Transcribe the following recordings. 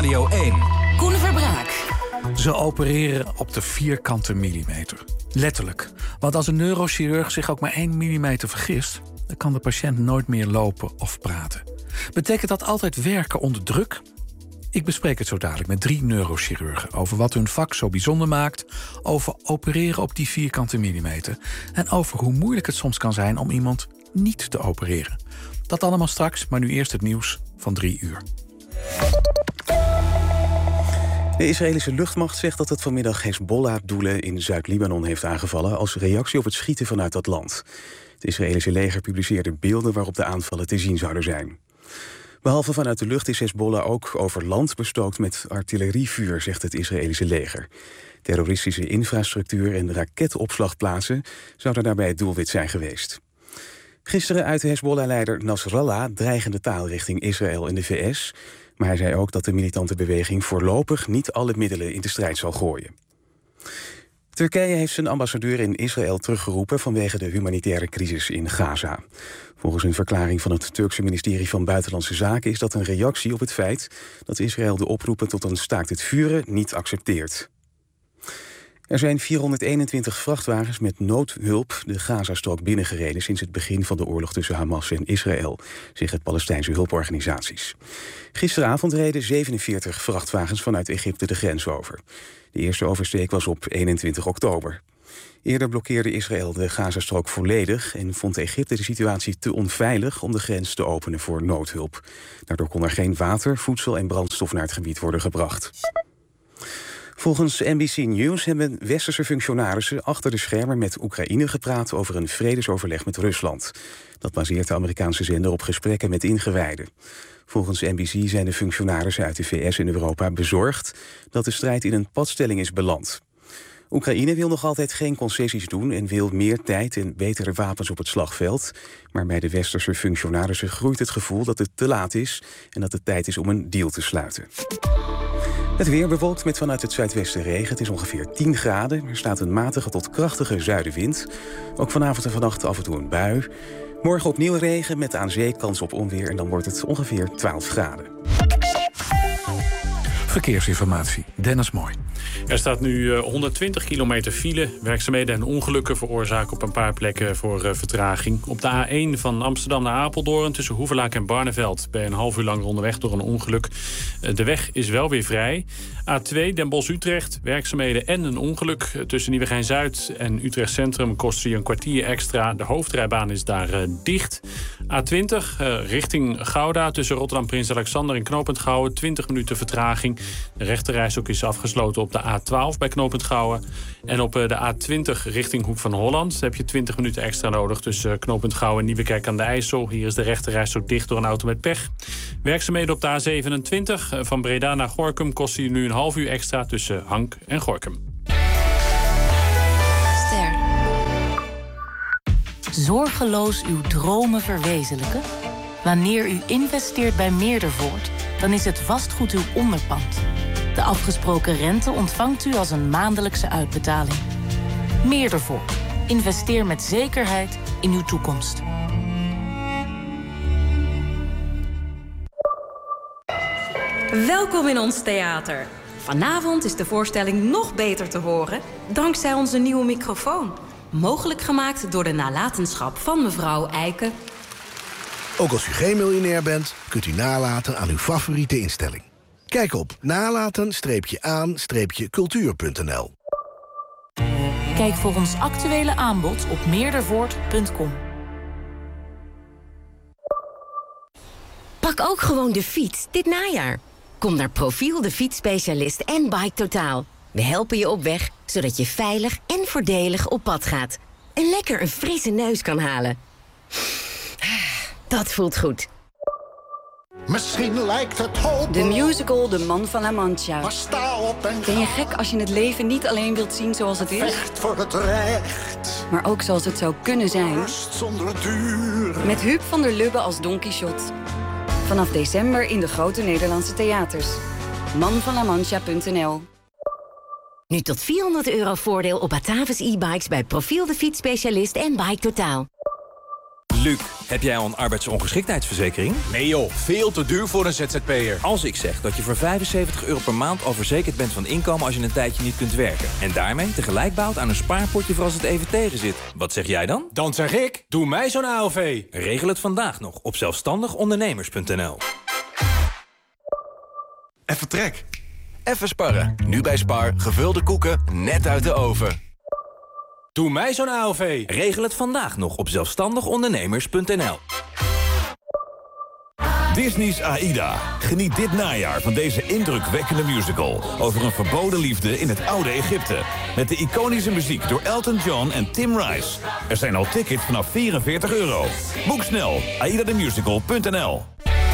Radio 1. Koen Verbraak. Ze opereren op de vierkante millimeter. Letterlijk. Want als een neurochirurg zich ook maar 1 millimeter vergist, dan kan de patiënt nooit meer lopen of praten. Betekent dat altijd werken onder druk? Ik bespreek het zo dadelijk met 3 neurochirurgen over wat hun vak zo bijzonder maakt, over opereren op die vierkante millimeter en over hoe moeilijk het soms kan zijn om iemand niet te opereren. Dat allemaal straks, maar nu eerst het nieuws van 3 uur. De Israëlische luchtmacht zegt dat het vanmiddag Hezbollah-doelen in Zuid-Libanon heeft aangevallen als reactie op het schieten vanuit dat land. Het Israëlische leger publiceerde beelden waarop de aanvallen te zien zouden zijn. Behalve vanuit de lucht is Hezbollah ook over land bestookt met artillerievuur, zegt het Israëlische leger. Terroristische infrastructuur en raketopslagplaatsen zouden daarbij het doelwit zijn geweest. Gisteren uitte Hezbollah-leider Nasrallah dreigende taal richting Israël en de VS. Maar hij zei ook dat de militante beweging voorlopig niet alle middelen in de strijd zal gooien. Turkije heeft zijn ambassadeur in Israël teruggeroepen vanwege de humanitaire crisis in Gaza. Volgens een verklaring van het Turkse ministerie van Buitenlandse Zaken is dat een reactie op het feit dat Israël de oproepen tot een staakt het vuren niet accepteert. Er zijn 421 vrachtwagens met noodhulp de Gazastrook binnengereden sinds het begin van de oorlog tussen Hamas en Israël, zeggen Palestijnse hulporganisaties. Gisteravond reden 47 vrachtwagens vanuit Egypte de grens over. De eerste oversteek was op 21 oktober. Eerder blokkeerde Israël de Gazastrook volledig en vond Egypte de situatie te onveilig om de grens te openen voor noodhulp. Daardoor kon er geen water, voedsel en brandstof naar het gebied worden gebracht. Volgens NBC News hebben westerse functionarissen achter de schermen met Oekraïne gepraat over een vredesoverleg met Rusland. Dat baseert de Amerikaanse zender op gesprekken met ingewijden. Volgens NBC zijn de functionarissen uit de VS en Europa bezorgd dat de strijd in een padstelling is beland. Oekraïne wil nog altijd geen concessies doen en wil meer tijd en betere wapens op het slagveld. Maar bij de westerse functionarissen groeit het gevoel dat het te laat is en dat het tijd is om een deal te sluiten. Het weer bewolkt met vanuit het zuidwesten regen. Het is ongeveer 10 graden. Er staat een matige tot krachtige zuidenwind. Ook vanavond en vannacht af en toe een bui. Morgen opnieuw regen met aan zee kans op onweer. En dan wordt het ongeveer 12 graden. Verkeersinformatie, Dennis Mooi. Er staat nu 120 kilometer file. Werkzaamheden en ongelukken veroorzaken op een paar plekken voor vertraging. Op de A1 van Amsterdam naar Apeldoorn tussen Hoevelaak en Barneveld ben je een half uur lang onderweg door een ongeluk. De weg is wel weer vrij. A2 Den Bosch-Utrecht, werkzaamheden en een ongeluk. Tussen Nieuwegein-Zuid en Utrecht Centrum kost je een kwartier extra. De hoofdrijbaan is daar dicht. A20 richting Gouda tussen Rotterdam Prins Alexander en Knooppunt Gouwen. 20 minuten vertraging. De rechterrijstok is afgesloten op de A12 bij Knooppunt Gouwen. En op de A20 richting Hoek van Holland heb je 20 minuten extra nodig tussen Knooppunt Gouwen en Nieuwekerk aan de IJssel. Hier is de rechterrijstok dicht door een auto met pech. Werkzaamheden op de A27 van Breda naar Gorinchem kosten je nu een half uur extra tussen Hank en Gorinchem. Ster. Zorgeloos uw dromen verwezenlijken? Wanneer u investeert bij Meerdervoort, dan is het vastgoed uw onderpand. De afgesproken rente ontvangt u als een maandelijkse uitbetaling. Meerdervoort. Investeer met zekerheid in uw toekomst. Welkom in ons theater. Vanavond is de voorstelling nog beter te horen dankzij onze nieuwe microfoon. Mogelijk gemaakt door de nalatenschap van mevrouw Eiken. Ook als u geen miljonair bent, kunt u nalaten aan uw favoriete instelling. Kijk op nalaten-aan-cultuur.nl. Kijk voor ons actuele aanbod op meerdervoort.com. Pak ook gewoon de fiets dit najaar. Kom naar Profiel, de fietsspecialist en Bike Totaal. We helpen je op weg, zodat je veilig en voordelig op pad gaat. En lekker een frisse neus kan halen. Dat voelt goed. Misschien lijkt het hopeloos. De musical De Man van La Mancha. Maar sta op en Ben je gek als je het leven niet alleen wilt zien zoals het is? vecht voor het recht. Maar ook zoals het zou kunnen zijn? Rust zonder duur. Met Huub van der Lubbe als Don Quixote. Vanaf december in de grote Nederlandse theaters. Manvanlamancha.nl. Nu tot €400 voordeel op Batavus e-bikes bij Profiel, de fietsspecialist en Bike Totaal. Luc, heb jij al een arbeidsongeschiktheidsverzekering? Nee joh, veel te duur voor een ZZP'er. Als ik zeg dat je voor €75 per maand al verzekerd bent van inkomen als je een tijdje niet kunt werken. En daarmee tegelijk bouwt aan een spaarpotje voor als het even tegen zit. Wat zeg jij dan? Dan zeg ik, doe mij zo'n AOV. Regel het vandaag nog op zelfstandigondernemers.nl. Even trek. Even sparren. Nu bij Spar, gevulde koeken, net uit de oven. Doe mij zo'n AOV. Regel het vandaag nog op zelfstandigondernemers.nl. Disney's AIDA. Geniet dit najaar van deze indrukwekkende musical over een verboden liefde in het oude Egypte. Met de iconische muziek door Elton John en Tim Rice. Er zijn al tickets vanaf €44. Boek snel, aidathemusical.nl.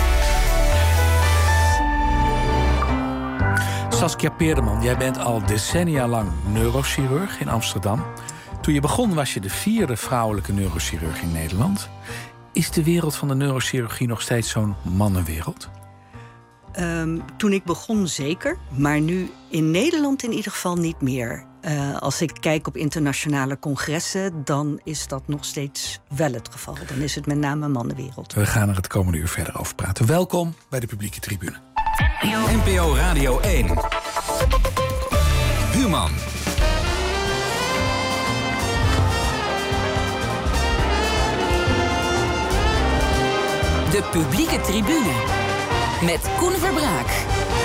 Saskia Peerdeman, jij bent al decennia lang neurochirurg in Amsterdam. Toen je begon was je de 4e vrouwelijke neurochirurg in Nederland. Is de wereld van de neurochirurgie nog steeds zo'n mannenwereld? Toen ik begon zeker, maar nu in Nederland in ieder geval niet meer. Als ik kijk op internationale congressen, dan is dat nog steeds wel het geval. Dan is het met name een mannenwereld. We gaan er het komende uur verder over praten. Welkom bij de publieke tribune. NPO Radio 1. Human. De publieke tribune. Met Koen Verbraak.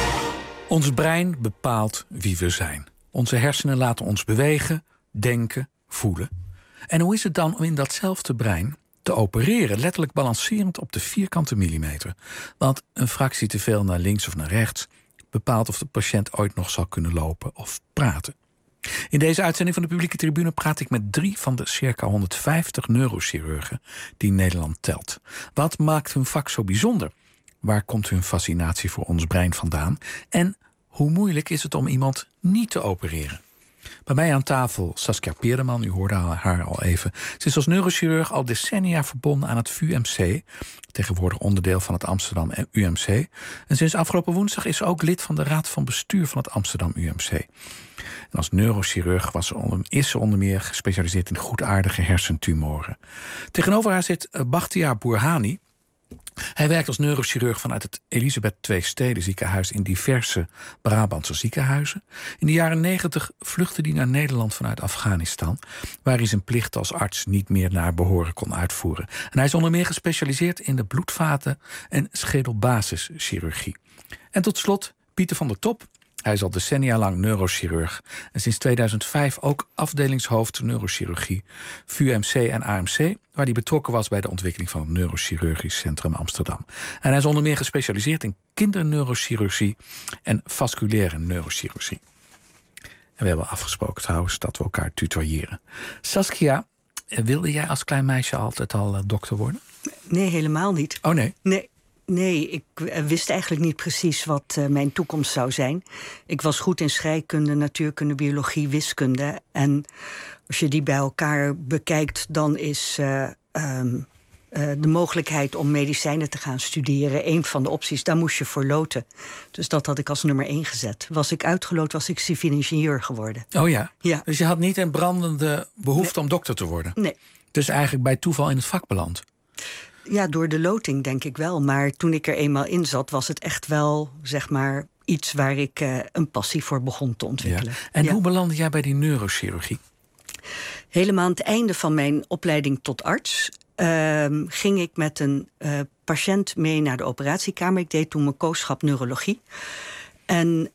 Ons brein bepaalt wie we zijn. Onze hersenen laten ons bewegen, denken, voelen. En hoe is het dan om in datzelfde brein te opereren, letterlijk balancerend op de vierkante millimeter? Want een fractie te veel naar links of naar rechts bepaalt of de patiënt ooit nog zal kunnen lopen of praten. In deze uitzending van de publieke tribune praat ik met 3 van de circa 150 neurochirurgen die Nederland telt. Wat maakt hun vak zo bijzonder? Waar komt hun fascinatie voor ons brein vandaan? En hoe moeilijk is het om iemand niet te opereren? Bij mij aan tafel Saskia Peerdeman, u hoorde haar al even. Ze is als neurochirurg al decennia verbonden aan het VUMC, tegenwoordig onderdeel van het Amsterdam UMC. En sinds afgelopen woensdag is ze ook lid van de Raad van Bestuur van het Amsterdam UMC. En als neurochirurg is ze onder meer gespecialiseerd in goedaardige hersentumoren. Tegenover haar zit Bakhtiar Bourhani. Hij werkt als neurochirurg vanuit het Elisabeth II Stedenziekenhuis in diverse Brabantse ziekenhuizen. In de jaren 90 vluchtte hij naar Nederland vanuit Afghanistan, waar hij zijn plicht als arts niet meer naar behoren kon uitvoeren. En hij is onder meer gespecialiseerd in de bloedvaten- en schedelbasischirurgie. En tot slot Pieter van der Top. Hij is al decennia lang neurochirurg en sinds 2005 ook afdelingshoofd neurochirurgie, VUMC en AMC, waar hij betrokken was bij de ontwikkeling van het Neurochirurgisch Centrum Amsterdam. En hij is onder meer gespecialiseerd in kinderneurochirurgie en vasculaire neurochirurgie. En we hebben afgesproken trouwens dat we elkaar tutoyeren. Saskia, wilde jij als klein meisje altijd al dokter worden? Nee, helemaal niet. Oh nee? Nee, ik wist eigenlijk niet precies wat mijn toekomst zou zijn. Ik was goed in scheikunde, natuurkunde, biologie, wiskunde. En als je die bij elkaar bekijkt, dan is de mogelijkheid om medicijnen te gaan studeren een van de opties. Daar moest je voor loten. Dus dat had ik als nummer 1 gezet. Was ik uitgeloot, was ik civiel ingenieur geworden. Oh ja? Ja. Dus je had niet een brandende behoefte om dokter te worden? Nee. Dus eigenlijk bij toeval in het vak beland? Ja, door de loting denk ik wel. Maar toen ik er eenmaal in zat, was het echt wel, zeg maar, iets waar ik een passie voor begon te ontwikkelen. Ja. En hoe belandde jij bij die neurochirurgie? Helemaal aan het einde van mijn opleiding tot arts ging ik met een patiënt mee naar de operatiekamer. Ik deed toen mijn kooschap neurologie. En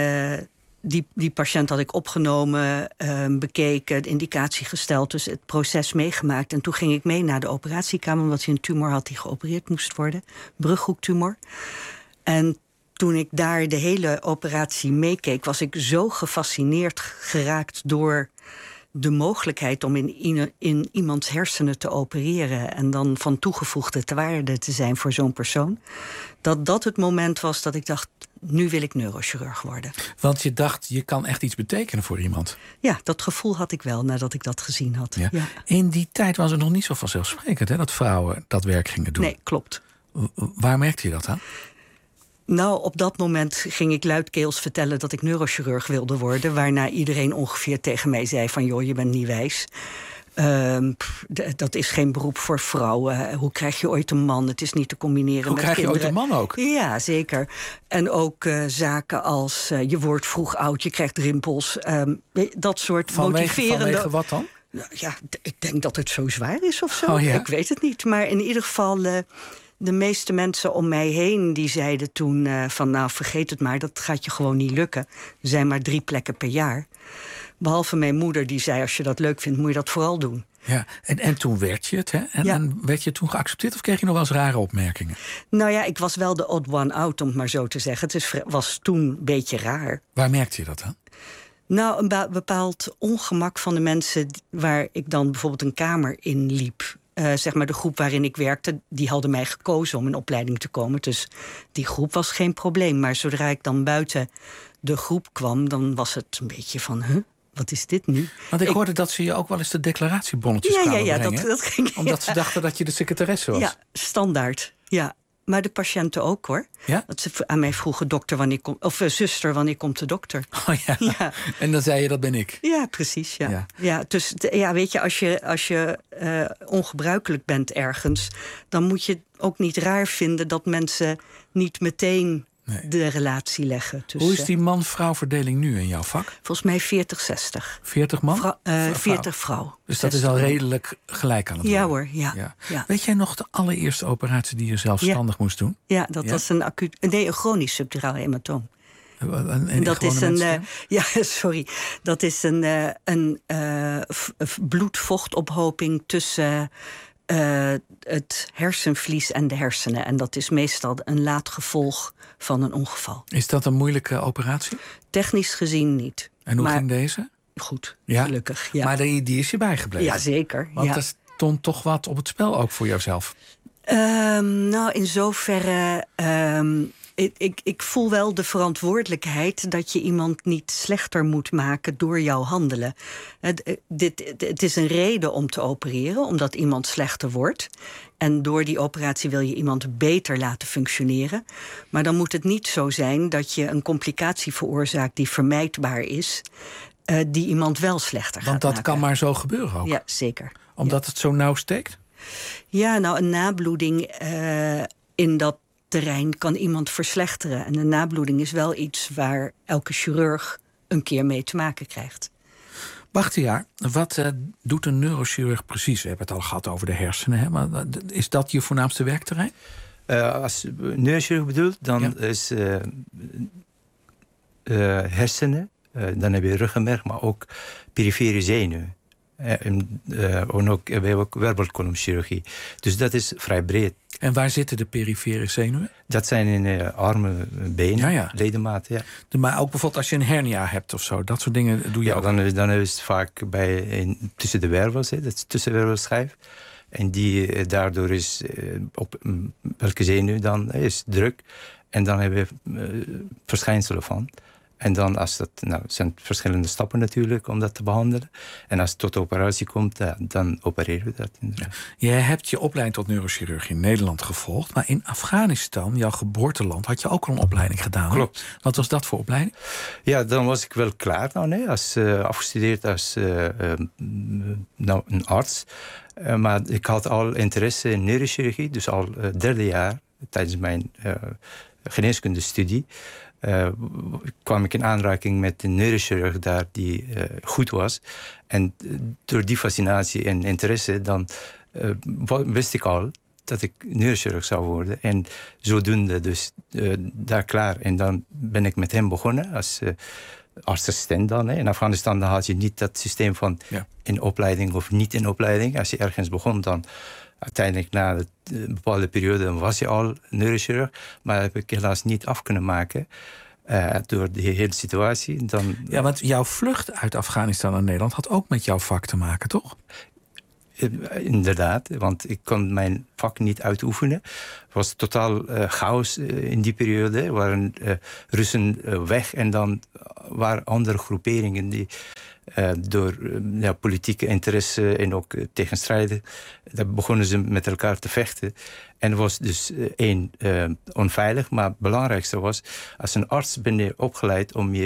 die patiënt had ik opgenomen, bekeken, de indicatie gesteld, dus het proces meegemaakt. En toen ging ik mee naar de operatiekamer, omdat hij een tumor had die geopereerd moest worden. Brughoektumor. En toen ik daar de hele operatie meekeek, was ik zo gefascineerd geraakt door de mogelijkheid om in iemands hersenen te opereren en dan van toegevoegde waarde te zijn voor zo'n persoon, dat het moment was dat ik dacht, nu wil ik neurochirurg worden. Want je dacht, je kan echt iets betekenen voor iemand. Ja, dat gevoel had ik wel nadat ik dat gezien had. Ja. Ja. In die tijd was het nog niet zo vanzelfsprekend, hè, dat vrouwen dat werk gingen doen. Nee, klopt. Waar merkte je dat aan? Nou, op dat moment ging ik luidkeels vertellen dat ik neurochirurg wilde worden, waarna iedereen ongeveer tegen mij zei van, joh, je bent niet wijs. Dat is geen beroep voor vrouwen. Hoe krijg je ooit een man? Het is niet te combineren Hoe met krijg kinderen. je ooit een man ook? Ja, zeker. En ook zaken als je wordt vroeg oud, je krijgt rimpels. Dat soort motiverende... Vanwege wat dan? Ja, ik denk dat het zo zwaar is of zo. Oh, ja? Ik weet het niet. Maar in ieder geval, de meeste mensen om mij heen... die zeiden toen van, nou, vergeet het maar, dat gaat je gewoon niet lukken. Er zijn maar 3 plekken per jaar. Behalve mijn moeder, die zei, als je dat leuk vindt, moet je dat vooral doen. Ja, en toen werd je het, hè? En werd je toen geaccepteerd of kreeg je nog wel eens rare opmerkingen? Nou ja, ik was wel de odd one out, om het maar zo te zeggen. Het was toen een beetje raar. Waar merkte je dat dan? Nou, een bepaald ongemak van de mensen waar ik dan bijvoorbeeld een kamer in liep. Zeg maar de groep waarin ik werkte, die hadden mij gekozen om in opleiding te komen. Dus die groep was geen probleem. Maar zodra ik dan buiten de groep kwam, dan was het een beetje van... Wat is dit nu? Want ik hoorde dat ze je ook wel eens de declaratiebonnetjes kwamen brengen. Dat ging... Omdat ze dachten dat je de secretaresse was. Ja, standaard. Ja. Maar de patiënten ook, hoor. Ja? Dat ze aan mij vroegen, dokter, zuster, wanneer komt de dokter? Oh ja. Ja. En dan zei je, dat ben ik. Ja, precies. Ja. Dus weet je, als je ongebruikelijk bent ergens... dan moet je ook niet raar vinden dat mensen niet meteen... de relatie leggen. Hoe is die man-vrouw verdeling nu in jouw vak? Volgens mij 40-60. 40 man? 40 vrouw. Dus dat is al redelijk gelijk aan het worden? Ja hoor, ja. Weet jij nog de allereerste operatie die je zelfstandig moest doen? Ja, dat was een chronisch subduraal hematoom. Dat is Dat is een bloedvochtophoping tussen... het hersenvlies en de hersenen. En dat is meestal een laat gevolg van een ongeval. Is dat een moeilijke operatie? Technisch gezien niet. En hoe ging deze? Goed, ja? Gelukkig. Ja. Maar die is je bijgebleven? Ja, zeker. Want er stond toch wat op het spel ook voor jouzelf? Nou, in zoverre... Ik voel wel de verantwoordelijkheid dat je iemand niet slechter moet maken door jouw handelen. Het is een reden om te opereren, omdat iemand slechter wordt. En door die operatie wil je iemand beter laten functioneren. Maar dan moet het niet zo zijn dat je een complicatie veroorzaakt die vermijdbaar is, die iemand wel slechter gaat maken. Want dat kan maar zo gebeuren ook? Ja, zeker. Omdat het zo nauw steekt? Ja, nou, een nabloeding in dat terrein kan iemand verslechteren. En een nabloeding is wel iets waar elke chirurg een keer mee te maken krijgt. Bakhtiar, wat doet een neurochirurg precies? We hebben het al gehad over de hersenen. Hè? Maar is dat je voornaamste werkterrein? Als neurochirurg bedoelt, dan is hersenen. Dan heb je ruggenmerg, maar ook perifere zenuwen. En ook, we hebben ook wervelkolomchirurgie. Dus dat is vrij breed. En waar zitten de perifere zenuwen? Dat zijn in armen, benen, ledematen. Ja. Maar ook bijvoorbeeld als je een hernia hebt of zo, dat soort dingen doe je ook? Dan is het vaak tussen de wervels, dat tussenwervelschijf. En daardoor is op welke zenuw dan is druk. En dan hebben we verschijnselen van. En dan zijn verschillende stappen natuurlijk om dat te behandelen. En als het tot de operatie komt, dan opereren we dat inderdaad. Jij hebt je opleiding tot neurochirurg in Nederland gevolgd. Maar in Afghanistan, jouw geboorteland, had je ook al een opleiding gedaan. Klopt. Wat was dat voor opleiding? Ja, dan was ik wel klaar. Afgestudeerd als een arts. Maar ik had al interesse in neurochirurgie. Dus al 3e jaar tijdens mijn geneeskundestudie. Kwam ik in aanraking met een neurochirurg daar die goed was. En door die fascinatie en interesse, dan wist ik al dat ik neurochirurg zou worden. En zodoende dus daar klaar. En dan ben ik met hem begonnen als assistent dan. In Afghanistan dan had je niet dat systeem van in opleiding of niet in opleiding. Als je ergens begon, dan uiteindelijk na een bepaalde periode was je al neurochirurg. Maar dat heb ik helaas niet af kunnen maken. Door de hele situatie. Ja, want jouw vlucht uit Afghanistan naar Nederland had ook met jouw vak te maken, toch? Inderdaad, want ik kon mijn vak niet uitoefenen. Het was totaal chaos in die periode. Er waren Russen weg en dan waren andere groeperingen die door politieke interesse en ook tegenstrijden, daar begonnen ze met elkaar te vechten. En het was dus onveilig, maar het belangrijkste was, als een arts ben je opgeleid om je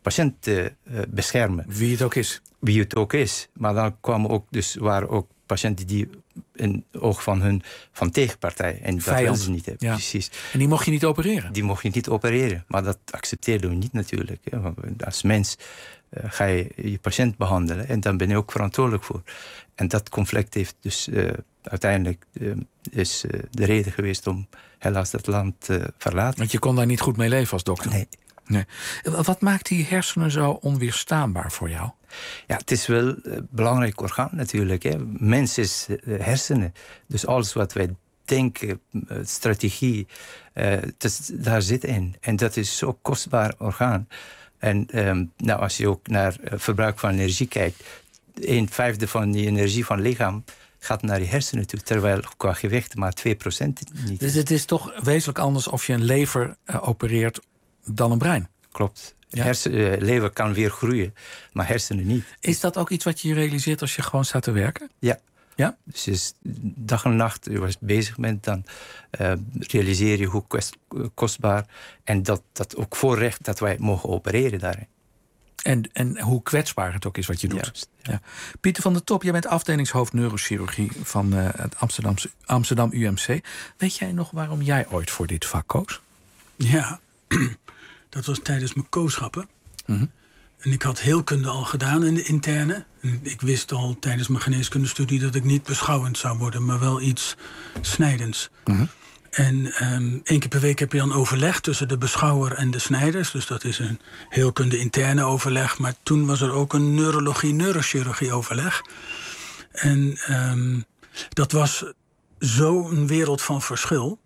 patiënt beschermen. Wie het ook is. Wie het ook is. Maar dan waren ook patiënten die in het oog van tegenpartij. En dat wilden ze niet hebben. Ja. Precies. En die mocht je niet opereren? Die mocht je niet opereren. Maar dat accepteerden we niet natuurlijk. Hè. Want als mens ga je patiënt behandelen. En dan ben je ook verantwoordelijk voor. En dat conflict heeft dus uiteindelijk is de reden geweest om helaas dat land te verlaten. Want je kon daar niet goed mee leven als dokter? Nee. Wat maakt die hersenen zo onweerstaanbaar voor jou? Ja, het is wel een belangrijk orgaan natuurlijk. Hè. Mens is hersenen. Dus alles wat wij denken, strategie, daar zit in. En dat is zo'n kostbaar orgaan. En als je ook naar verbruik van energie kijkt, 1/5 van die energie van het lichaam gaat naar je hersenen toe, terwijl qua gewicht maar 2% niet. Dus het is toch wezenlijk anders of je een lever opereert dan een brein? Klopt. Ja. Lever kan weer groeien, maar hersenen niet. Is dat ook iets wat je realiseert als je gewoon staat te werken? Ja. Ja? Dus dag en nacht je was bezig bent, dan realiseer je hoe kostbaar en dat ook voorrecht dat wij mogen opereren daarin. En hoe kwetsbaar het ook is wat je doet. Juist, ja. Pieter van der Top, jij bent afdelingshoofd neurochirurgie van het Amsterdam UMC. Weet jij nog waarom jij ooit voor dit vak koos? Ja, dat was tijdens mijn kooschappen. Mm-hmm. En ik had heelkunde al gedaan in de interne. En ik wist al tijdens mijn geneeskundestudie dat ik niet beschouwend zou worden, maar wel iets snijdends. Mm-hmm. En 1 keer per week heb je dan overleg tussen de beschouwer en de snijders. Dus dat is een heelkunde interne overleg. Maar toen was er ook een neurochirurgie overleg. En dat was zo'n wereld van verschil.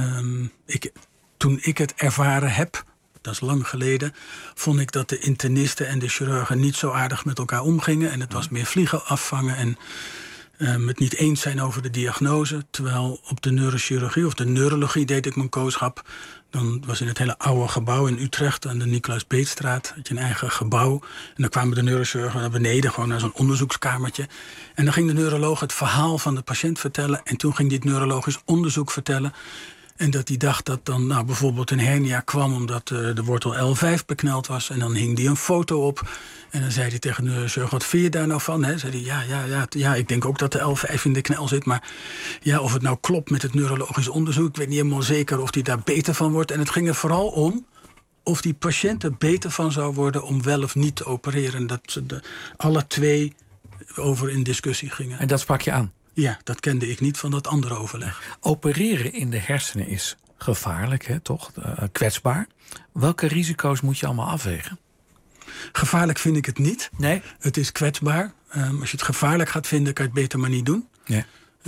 Toen ik het ervaren heb, dat is lang geleden, vond ik dat de internisten en de chirurgen niet zo aardig met elkaar omgingen. En het was meer vliegen afvangen en het niet eens zijn over de diagnose. Terwijl op de neurochirurgie of de neurologie deed ik mijn kooschap. Dan was in het hele oude gebouw in Utrecht aan de Nicolaas Beetstraat. Had je een eigen gebouw. En dan kwamen de neurochirurgen naar beneden, gewoon naar zo'n onderzoekskamertje. En dan ging de neuroloog het verhaal van de patiënt vertellen. En toen ging hij het neurologisch onderzoek vertellen. En dat hij dacht dat dan bijvoorbeeld een hernia kwam omdat de wortel L5 bekneld was. En dan hing hij een foto op. En dan zei hij tegen de neurochirurg, wat vind je daar nou van? Hè? Zei hij, ja, ik denk ook dat de L5 in de knel zit. Maar ja, of het nou klopt met het neurologisch onderzoek, ik weet niet helemaal zeker of hij daar beter van wordt. En het ging er vooral om of die patiënt er beter van zou worden om wel of niet te opereren. Dat ze alle twee over in discussie gingen. En dat sprak je aan? Ja, dat kende ik niet van dat andere overleg. Opereren in de hersenen is gevaarlijk, hè, toch? Kwetsbaar. Welke risico's moet je allemaal afwegen? Gevaarlijk vind ik het niet. Nee? Het is kwetsbaar. Als je het gevaarlijk gaat vinden, kan je het beter maar niet doen. Ja.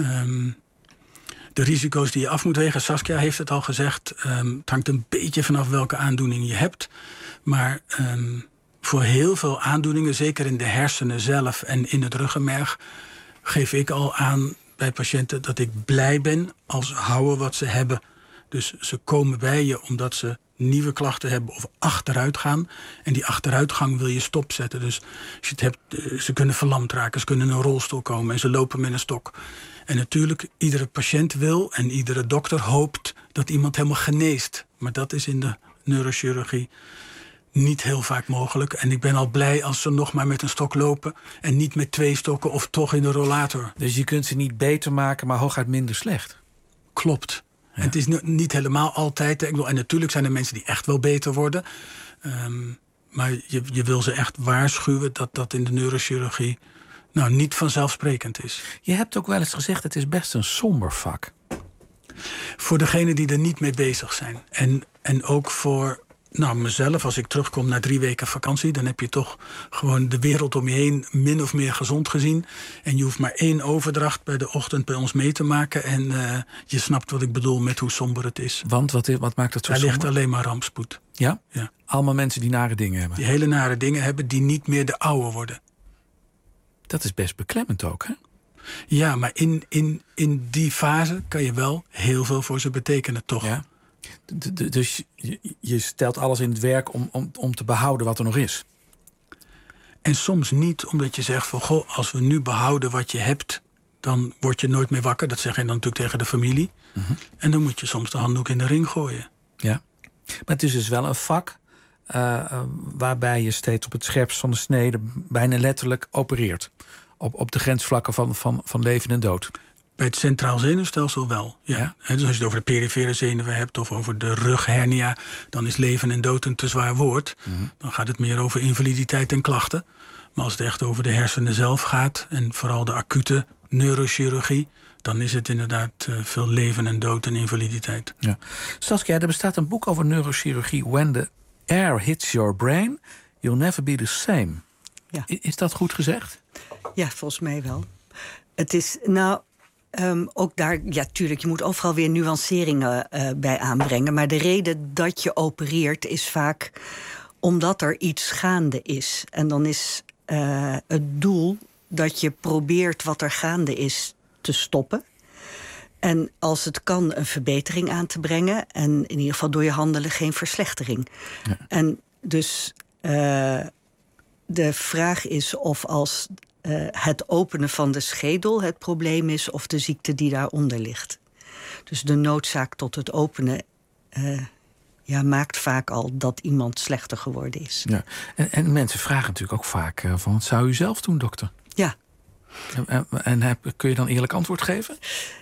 De risico's die je af moet wegen, Saskia heeft het al gezegd, het hangt een beetje vanaf welke aandoening je hebt. Maar voor heel veel aandoeningen, zeker in de hersenen zelf en in het ruggenmerg, geef ik al aan bij patiënten dat ik blij ben als ze houden wat ze hebben. Dus ze komen bij je omdat ze nieuwe klachten hebben of achteruit gaan. En die achteruitgang wil je stopzetten. Dus als je het hebt, ze kunnen verlamd raken, ze kunnen in een rolstoel komen en ze lopen met een stok. En natuurlijk, iedere patiënt wil en iedere dokter hoopt dat iemand helemaal geneest. Maar dat is in de neurochirurgie niet heel vaak mogelijk. En ik ben al blij als ze nog maar met een stok lopen en niet met 2 stokken of toch in de rollator. Dus je kunt ze niet beter maken, maar hooguit minder slecht? Klopt. Ja. En het is niet helemaal altijd. En natuurlijk zijn er mensen die echt wel beter worden. Maar je wil ze echt waarschuwen dat dat in de neurochirurgie niet vanzelfsprekend is. Je hebt ook wel eens gezegd, het is best een somber vak. Voor degenen die er niet mee bezig zijn. En ook voor mezelf, als ik terugkom na 3 weken vakantie, dan heb je toch gewoon de wereld om je heen min of meer gezond gezien. En je hoeft maar 1 overdracht bij de ochtend bij ons mee te maken. En je snapt wat ik bedoel met hoe somber het is. Want wat maakt het zo somber? Daar ligt alleen maar rampspoed. Ja? Ja? Allemaal mensen die nare dingen hebben. Die hele nare dingen hebben, die niet meer de oude worden. Dat is best beklemmend ook, hè? Ja, maar in die fase kan je wel heel veel voor ze betekenen, toch? Ja. Dus je stelt alles in het werk om te behouden wat er nog is. En soms niet omdat je zegt van, goh, als we nu behouden wat je hebt, dan word je nooit meer wakker. Dat zeg je dan natuurlijk tegen de familie. Mm-hmm. En dan moet je soms de handdoek in de ring gooien. Ja, maar het is dus wel een vak waarbij je steeds op het scherpst van de snede bijna letterlijk opereert. Op de grensvlakken van leven en dood. Bij het centraal zenuwstelsel wel, ja. Dus als je het over de perifere zenuwen hebt of over de rughernia, dan is leven en dood een te zwaar woord. Dan gaat het meer over invaliditeit en klachten. Maar als het echt over de hersenen zelf gaat, en vooral de acute neurochirurgie, dan is het inderdaad veel leven en dood en invaliditeit. Ja. Saskia, er bestaat een boek over neurochirurgie. When the air hits your brain, you'll never be the same. Ja. Is dat goed gezegd? Ja, volgens mij wel. Het is, ook daar, ja, tuurlijk, je moet overal weer nuanceringen bij aanbrengen. Maar de reden dat je opereert is vaak omdat er iets gaande is. En dan is het doel dat je probeert wat er gaande is te stoppen. En als het kan, een verbetering aan te brengen. En in ieder geval door je handelen geen verslechtering. Ja. En dus de vraag is of als het openen van de schedel het probleem is, of de ziekte die daaronder ligt. Dus de noodzaak tot het openen maakt vaak al dat iemand slechter geworden is. Ja. En mensen vragen natuurlijk ook vaak van, wat zou u zelf doen, dokter? Ja. En kun je dan eerlijk antwoord geven?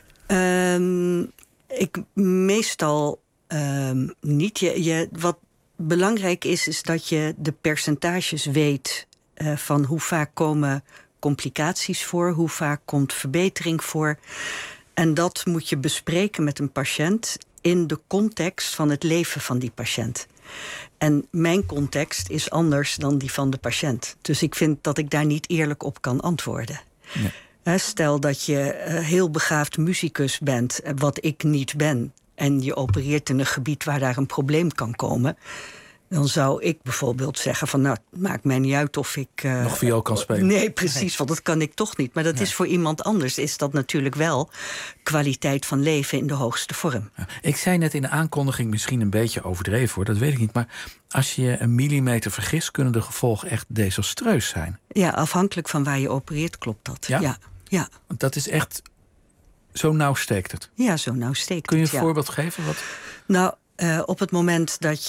Ik meestal niet. Wat belangrijk is dat je de percentages weet van hoe vaak komen complicaties voor, hoe vaak komt verbetering voor. En dat moet je bespreken met een patiënt in de context van het leven van die patiënt. En mijn context is anders dan die van de patiënt. Dus ik vind dat ik daar niet eerlijk op kan antwoorden. Ja. Stel dat je heel begaafd muzikus bent, wat ik niet ben, en je opereert in een gebied waar daar een probleem kan komen, dan zou ik bijvoorbeeld zeggen van, nou, het maakt mij niet uit of ik nog viool kan spelen. Nee, precies, want dat kan ik toch niet. Maar dat is voor iemand anders, is dat natuurlijk wel kwaliteit van leven in de hoogste vorm. Ja. Ik zei net in de aankondiging, misschien een beetje overdreven hoor, dat weet ik niet. Maar als je een millimeter vergist, kunnen de gevolgen echt desastreus zijn. Ja, afhankelijk van waar je opereert, klopt dat. Ja. Want dat is echt, zo nauw steekt het. Ja, zo nauw steekt het. Kun je een voorbeeld geven? Wat? Nou, op het moment dat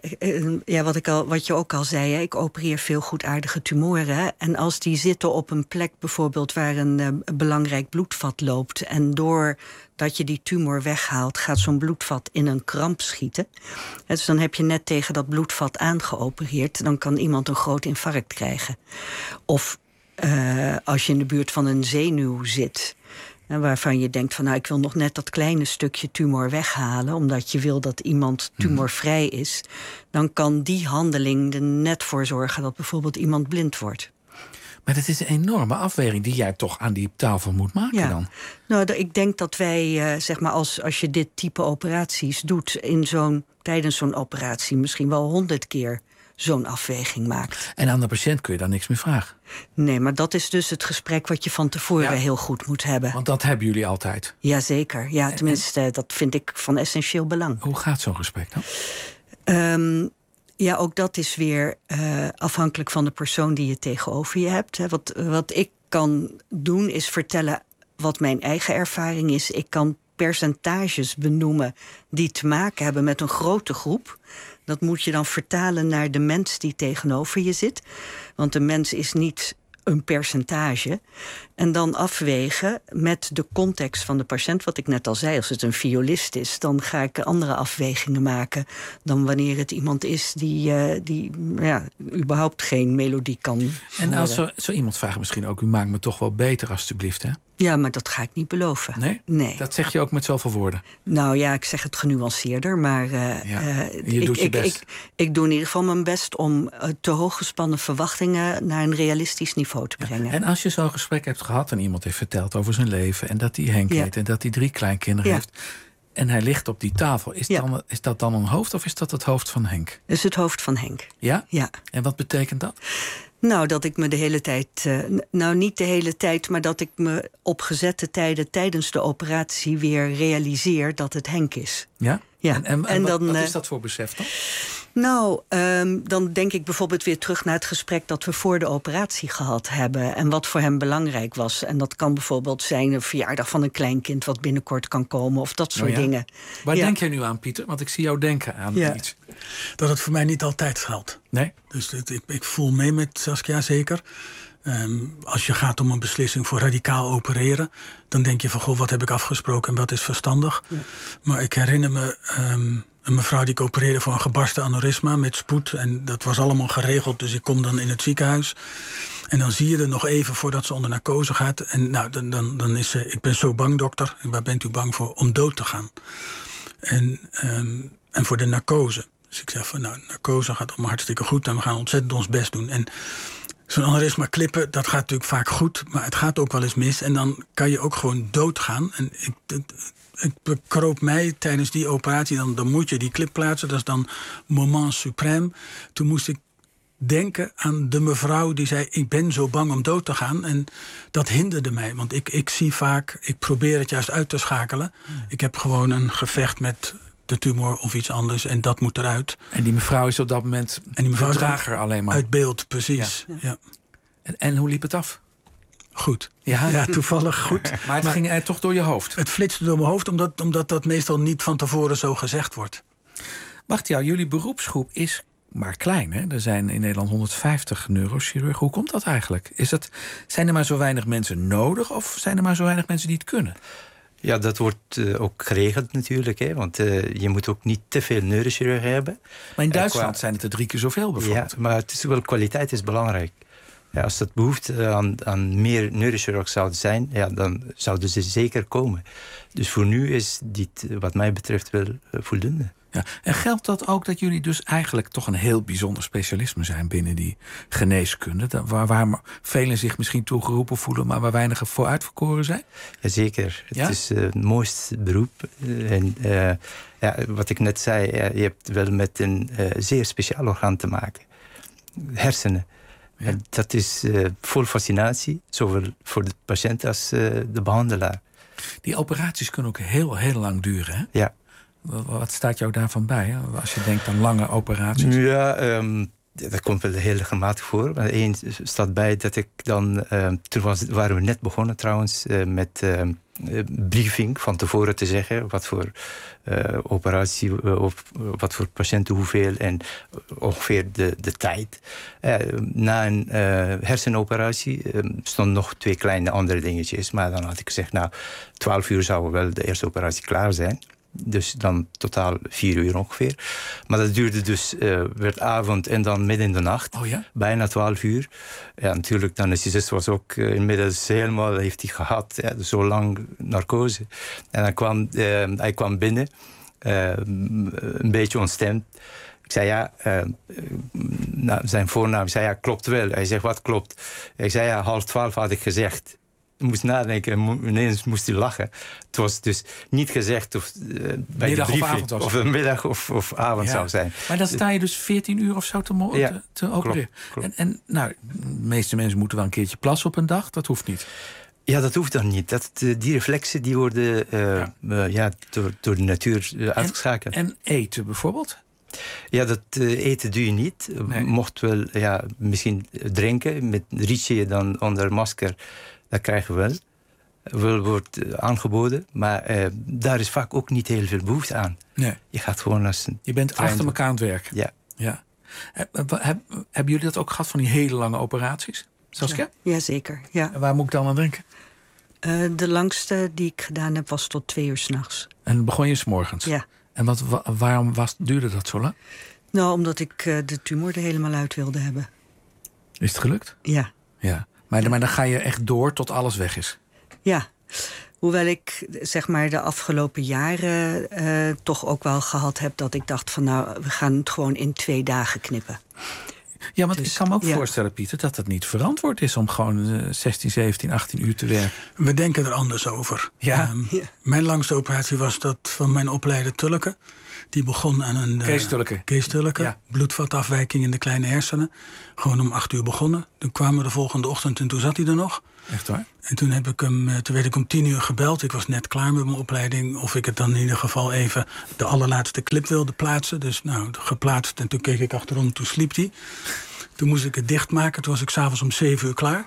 je, wat je ook al zei, ik opereer veel goedaardige tumoren. En als die zitten op een plek bijvoorbeeld waar een belangrijk bloedvat loopt, en doordat je die tumor weghaalt, gaat zo'n bloedvat in een kramp schieten. Dus dan heb je net tegen dat bloedvat aangeopereerd. Dan kan iemand een groot infarct krijgen. Of als je in de buurt van een zenuw zit, waarvan je denkt van, nou, ik wil nog net dat kleine stukje tumor weghalen, omdat je wil dat iemand tumorvrij is, dan kan die handeling er net voor zorgen dat bijvoorbeeld iemand blind wordt. Maar dat is een enorme afweging die jij toch aan die tafel moet maken dan. Nou, ik denk dat wij, zeg maar, als je dit type operaties doet, tijdens zo'n operatie misschien wel 100 keer zo'n afweging maakt. En aan de patiënt kun je dan niks meer vragen? Nee, maar dat is dus het gesprek wat je van tevoren heel goed moet hebben. Want dat hebben jullie altijd? Jazeker. Ja, tenminste, dat vind ik van essentieel belang. Hoe gaat zo'n gesprek dan? Ook dat is weer afhankelijk van de persoon die je tegenover je hebt. Wat ik kan doen is vertellen wat mijn eigen ervaring is. Ik kan percentages benoemen die te maken hebben met een grote groep. Dat moet je dan vertalen naar de mens die tegenover je zit. Want de mens is niet een percentage. En dan afwegen met de context van de patiënt. Wat ik net al zei, als het een violist is, dan ga ik andere afwegingen maken dan wanneer het iemand is die überhaupt geen melodie kan voeren. En als zo iemand vraagt misschien ook, u maakt me toch wel beter alstublieft, hè? Ja, maar dat ga ik niet beloven. Nee? Dat zeg je ook met zoveel woorden? Nou ja, ik zeg het genuanceerder, maar je doet je best. Ik doe in ieder geval mijn best om te hooggespannen verwachtingen naar een realistisch niveau te brengen. En als je zo'n gesprek hebt gehad en iemand heeft verteld over zijn leven en dat hij Henk heet en dat hij 3 kleinkinderen heeft en hij ligt op die tafel, is dat dan een hoofd of is dat het hoofd van Henk? Dat is het hoofd van Henk. Ja? Ja. En wat betekent dat? Nou, dat ik me de hele tijd, niet de hele tijd, maar dat ik me op gezette tijden tijdens de operatie weer realiseer dat het Henk is. Ja? Ja. En wat is dat voor besef dan? Nou, dan denk ik bijvoorbeeld weer terug naar het gesprek dat we voor de operatie gehad hebben en wat voor hem belangrijk was. En dat kan bijvoorbeeld zijn een verjaardag van een kleinkind wat binnenkort kan komen of dat soort dingen. Waar denk jij nu aan, Pieter? Want ik zie jou denken aan iets. dat het voor mij niet altijd geldt. Nee? Dus ik voel mee met Saskia, zeker. Als je gaat om een beslissing voor radicaal opereren, dan denk je van, goh, wat heb ik afgesproken en wat is verstandig? Ja. Maar ik herinner me een mevrouw die ik opereerde voor een gebarsten aneurysma met spoed. En dat was allemaal geregeld, dus ik kom dan in het ziekenhuis. En dan zie je er nog even voordat ze onder narcose gaat. En nou, dan is ze, ik ben zo bang, dokter. En waar bent u bang voor? Om dood te gaan. En voor de narcose. Dus ik zeg van, nou, narcose gaat allemaal hartstikke goed. En we gaan ontzettend ons best doen. En zo'n aneurysma klippen, dat gaat natuurlijk vaak goed. Maar het gaat ook wel eens mis. En dan kan je ook gewoon doodgaan. En ik bekroop mij tijdens die operatie. Dan moet je die klip plaatsen. Dat is dan moment suprême. Toen moest ik denken aan de mevrouw die zei, ik ben zo bang om dood te gaan. En dat hinderde mij. Want ik zie vaak, ik probeer het juist uit te schakelen. Ik heb gewoon een gevecht met de tumor of iets anders en dat moet eruit. En die mevrouw is op dat moment vertrager alleen maar. Uit beeld, precies. Ja. En hoe liep het af? Goed. Ja, toevallig goed. Maar het ging toch door je hoofd? Het flitste door mijn hoofd, omdat dat meestal niet van tevoren zo gezegd wordt. Wacht, jullie beroepsgroep is maar klein, hè? Er zijn in Nederland 150 neurochirurgen. Hoe komt dat eigenlijk? Zijn er maar zo weinig mensen nodig of zijn er maar zo weinig mensen die het kunnen? Ja, dat wordt ook geregeld natuurlijk. Hè? Want je moet ook niet te veel neurochirurgen hebben. Maar in Duitsland zijn het er 3 keer zoveel bijvoorbeeld. Ja, maar het is wel, kwaliteit is belangrijk. Ja, als dat behoefte aan meer neurochirurgen zou zijn, ja, dan zouden ze zeker komen. Dus voor nu is dit wat mij betreft wel voldoende. Ja. En geldt dat ook dat jullie dus eigenlijk toch een heel bijzonder specialisme zijn binnen die geneeskunde? Waar velen zich misschien toegeroepen voelen, maar waar weinigen voor uitverkoren zijn? Jazeker. Het is het mooiste beroep. En wat ik net zei, je hebt wel met een zeer speciaal orgaan te maken. Hersenen. Ja. En dat is vol fascinatie, zowel voor de patiënt als de behandelaar. Die operaties kunnen ook heel, heel lang duren, hè? Ja. Wat staat jou daarvan bij, hè? Als je denkt aan lange operaties? Ja, dat komt wel heel regelmatig voor. Eén staat bij dat ik dan... Toen waren we net begonnen trouwens met briefing van tevoren te zeggen wat voor operatie of wat voor patiënten hoeveel en ongeveer de tijd. Na een hersenoperatie stonden nog 2 kleine andere dingetjes. Maar dan had ik gezegd, 12 uur zou wel de eerste operatie klaar zijn. Dus dan totaal 4 uur ongeveer. Maar dat duurde dus, werd avond en dan midden in de nacht. Oh ja? Bijna 12 uur. Ja, natuurlijk, de anesthesist was ook inmiddels helemaal, heeft hij gehad. Ja, zo lang narcose. En hij kwam binnen, een beetje ontstemd. Ik zei zijn voornaam. Ik zei klopt wel. Hij zegt, wat klopt? Ik zei 11:30 had ik gezegd. Moest nadenken en ineens moest hij lachen. Het was dus niet gezegd of bij middag de briefing of een middag of avond zou zijn. Maar dan sta je dus 14 uur of zo te opereren. Klopt. En de meeste mensen moeten wel een keertje plassen op een dag. Dat hoeft niet. Ja, dat hoeft dan niet. Die reflexen die worden door de natuur uitgeschakeld. En eten bijvoorbeeld? Ja, dat eten doe je niet. Nee. Mocht wel misschien drinken. Met rietje dan onder masker. Dat krijgen we wel. Wordt aangeboden. Maar daar is vaak ook niet heel veel behoefte aan. Nee. Je gaat gewoon als een... Je bent achter elkaar aan het werken. Ja. Hebben jullie dat ook gehad van die hele lange operaties? Saskia? Ja, zeker. Ja. En waar moet ik dan aan denken? De langste die ik gedaan heb was tot 2 uur 's nachts. En begon je 's morgens? Ja. En waarom duurde dat zo lang? Nou, omdat ik de tumor er helemaal uit wilde hebben. Is het gelukt? Ja. Maar dan ga je echt door tot alles weg is? Ja. Hoewel ik zeg maar de afgelopen jaren toch ook wel gehad heb dat ik dacht van we gaan het gewoon in 2 dagen knippen. Ja, want ik kan me ook voorstellen, Pieter, dat het niet verantwoord is om gewoon 16, 17, 18 uur te werken. We denken er anders over. Ja. Mijn langste operatie was dat van mijn opleider Tulleke. Die begon aan een Kees Tulleke. Bloedvatafwijking in de kleine hersenen. Gewoon om 8 uur begonnen. Toen kwamen we de volgende ochtend en toen zat hij er nog. Echt waar? En toen werd ik om 10 uur gebeld. Ik was net klaar met mijn opleiding. Of ik het dan in ieder geval even de allerlaatste clip wilde plaatsen. Dus geplaatst. En toen keek ik achterom, toen sliep hij. Toen moest ik het dichtmaken. Toen was ik 's avonds om 7 uur klaar.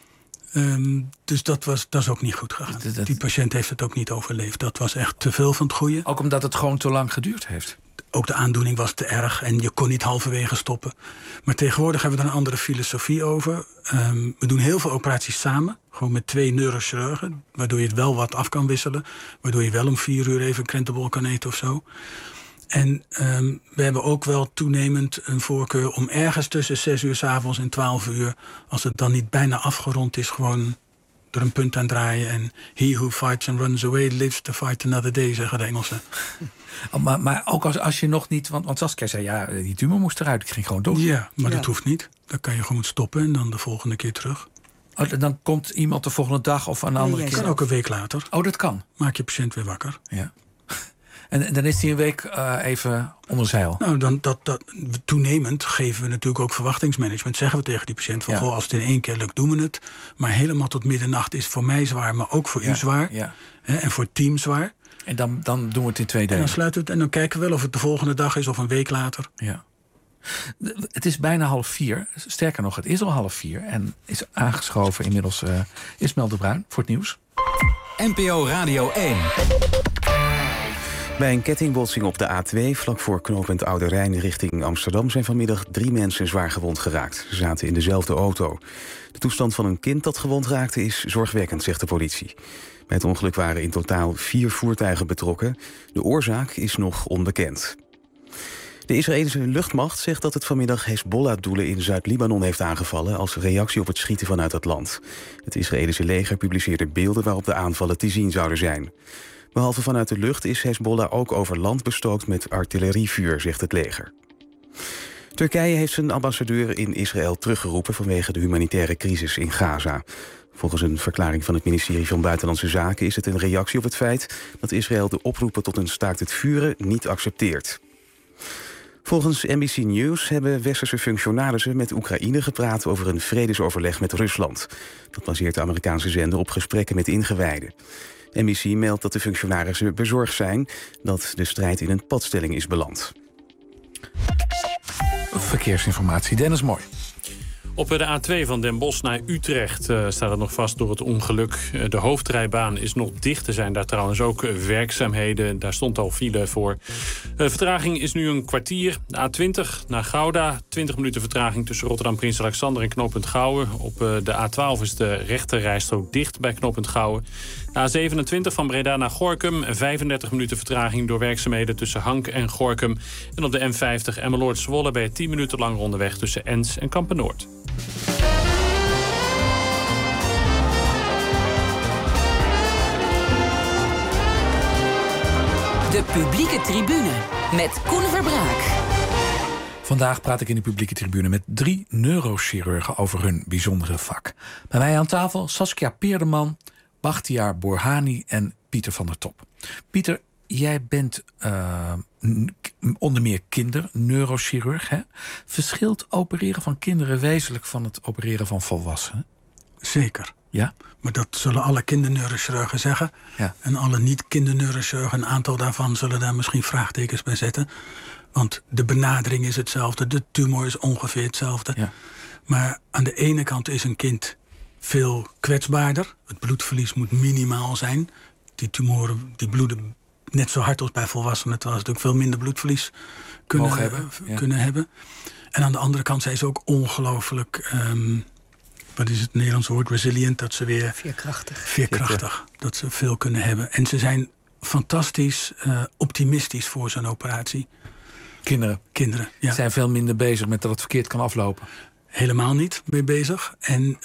Dus dat is ook niet goed gegaan. Die patiënt heeft het ook niet overleefd. Dat was echt te veel van het goede. Ook omdat het gewoon te lang geduurd heeft? ook de aandoening was te erg en je kon niet halverwege stoppen. Maar tegenwoordig hebben we er een andere filosofie over. We doen heel veel operaties samen. Gewoon met 2 neurochirurgen. Waardoor je het wel wat af kan wisselen. Waardoor je wel om 4 uur even een krentenbol kan eten of zo. En we hebben ook wel toenemend een voorkeur om ergens tussen 6 uur 's avonds en 12 uur... als het dan niet bijna afgerond is, gewoon er een punt aan draaien. En he who fights and runs away lives to fight another day, zeggen de Engelsen. Maar ook als je nog niet... Want Saskia zei, die tumor moest eruit. Ik ging gewoon door. Ja, maar dat hoeft niet. Dan kan je gewoon stoppen en dan de volgende keer terug. Dan komt iemand de volgende dag of een andere keer? Dat kan ook een week later. Oh, dat kan? Maak je patiënt weer wakker. Ja. En dan is hij een week even onder zeil? Nou, toenemend geven we natuurlijk ook verwachtingsmanagement. Zeggen we tegen die patiënt van, als het in 1 keer lukt, doen we het. Maar helemaal tot middernacht is voor mij zwaar, maar ook voor u zwaar. Ja. En voor het team zwaar. En dan doen we het in 2 delen? En dan sluiten we het en dan kijken we wel of het de volgende dag is of een week later. Ja. Het is bijna 3:30. Sterker nog, het is al 3:30. En is aangeschoven inmiddels Ismaël de Bruin voor het nieuws. NPO Radio 1. Bij een kettingbotsing op de A2, vlak voor knooppunt Oude Rijn richting Amsterdam, zijn vanmiddag 3 mensen zwaar gewond geraakt. Ze zaten in dezelfde auto. De toestand van een kind dat gewond raakte is zorgwekkend, zegt de politie. Bij het ongeluk waren in totaal 4 voertuigen betrokken. De oorzaak is nog onbekend. De Israëlische luchtmacht zegt dat het vanmiddag Hezbollah-doelen in Zuid-Libanon heeft aangevallen als reactie op het schieten vanuit het land. Het Israëlische leger publiceerde beelden waarop de aanvallen te zien zouden zijn. Behalve vanuit de lucht is Hezbollah ook over land bestookt met artillerievuur, zegt het leger. Turkije heeft zijn ambassadeur in Israël teruggeroepen vanwege de humanitaire crisis in Gaza. Volgens een verklaring van het ministerie van Buitenlandse Zaken is het een reactie op het feit dat Israël de oproepen tot een staakt het vuren niet accepteert. Volgens NBC News hebben westerse functionarissen met Oekraïne gepraat over een vredesoverleg met Rusland. Dat baseert de Amerikaanse zender op gesprekken met ingewijden. NBC meldt dat de functionarissen bezorgd zijn dat de strijd in een padstelling is beland. Verkeersinformatie, Dennis Mooi. Op de A2 van Den Bosch naar Utrecht staat het nog vast door het ongeluk. De hoofdrijbaan is nog dicht. Er zijn daar trouwens ook werkzaamheden. Daar stond al file voor. Vertraging is nu een kwartier. De A20 naar Gouda. 20 minuten vertraging tussen Rotterdam, Prins Alexander en knooppunt Gouwen. Op de A12 is de rechterrijstrook dicht bij knooppunt Gouwen. De A27 van Breda naar Gorinchem. 35 minuten vertraging door werkzaamheden tussen Hank en Gorinchem. En op de M50 Emmeloord-Zwolle ben je 10 minuten lang onderweg tussen Ens en Kampen-Noord. De publieke tribune met Koen Verbraak. Vandaag praat ik in de publieke tribune met 3 neurochirurgen over hun bijzondere vak. Bij mij aan tafel Saskia Peerdeman, Bachtiar Borhani en Pieter van der Top. Pieter, jij bent onder meer kinderneurochirurg. Hè? Verschilt opereren van kinderen wezenlijk van het opereren van volwassenen? Zeker. Ja? Maar dat zullen alle kinderneurochirurgen zeggen. Ja. En alle niet-kinderneurochirurgen, een aantal daarvan zullen daar misschien vraagtekens bij zetten. Want de benadering is hetzelfde, de tumor is ongeveer hetzelfde. Ja. Maar aan de ene kant is een kind veel kwetsbaarder. Het bloedverlies moet minimaal zijn. Die tumoren die bloeden net zo hard als bij volwassenen, terwijl ze natuurlijk veel minder bloedverlies kunnen hebben. En aan de andere kant zijn ze ook ongelooflijk, wat is het Nederlandse woord, resilient, dat ze weer veerkrachtig, dat ze veel kunnen hebben. En ze zijn fantastisch optimistisch voor zo'n operatie. Kinderen, ja. Zijn veel minder bezig met dat het verkeerd kan aflopen. Helemaal niet mee bezig. En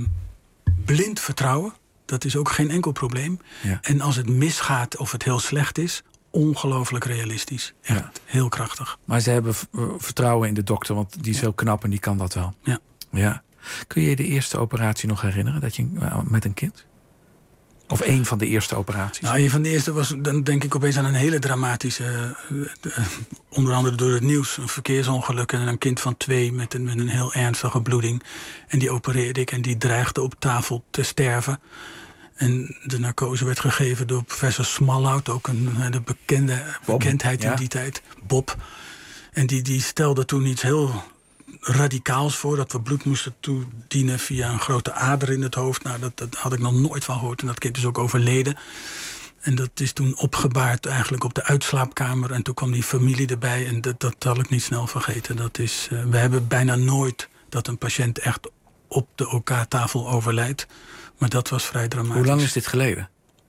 blind vertrouwen, dat is ook geen enkel probleem. Ja. En als het misgaat of het heel slecht is, ongelooflijk realistisch. Echt heel krachtig. Maar ze hebben vertrouwen in de dokter, want die is heel knap en die kan dat wel. Ja. Kun je je de eerste operatie nog herinneren dat je met een kind? Of één van de eerste operaties? Nou, een van de eerste was, dan denk ik opeens aan een hele dramatische, onder andere door het nieuws, een verkeersongeluk en een kind van 2 met een heel ernstige bloeding. En die opereerde ik en die dreigde op tafel te sterven. En de narcose werd gegeven door professor Smallhout, ook de bekendheid in die tijd, Bob. En die stelde toen iets heel radicaals voor, dat we bloed moesten toedienen via een grote ader in het hoofd. Nou, dat had ik nog nooit van gehoord. En dat kind is ook overleden. En dat is toen opgebaard eigenlijk op de uitslaapkamer. En toen kwam die familie erbij. En dat zal ik niet snel vergeten. We hebben bijna nooit dat een patiënt echt op de OK-tafel overlijdt. Maar dat was vrij dramatisch. Hoe lang is dit geleden?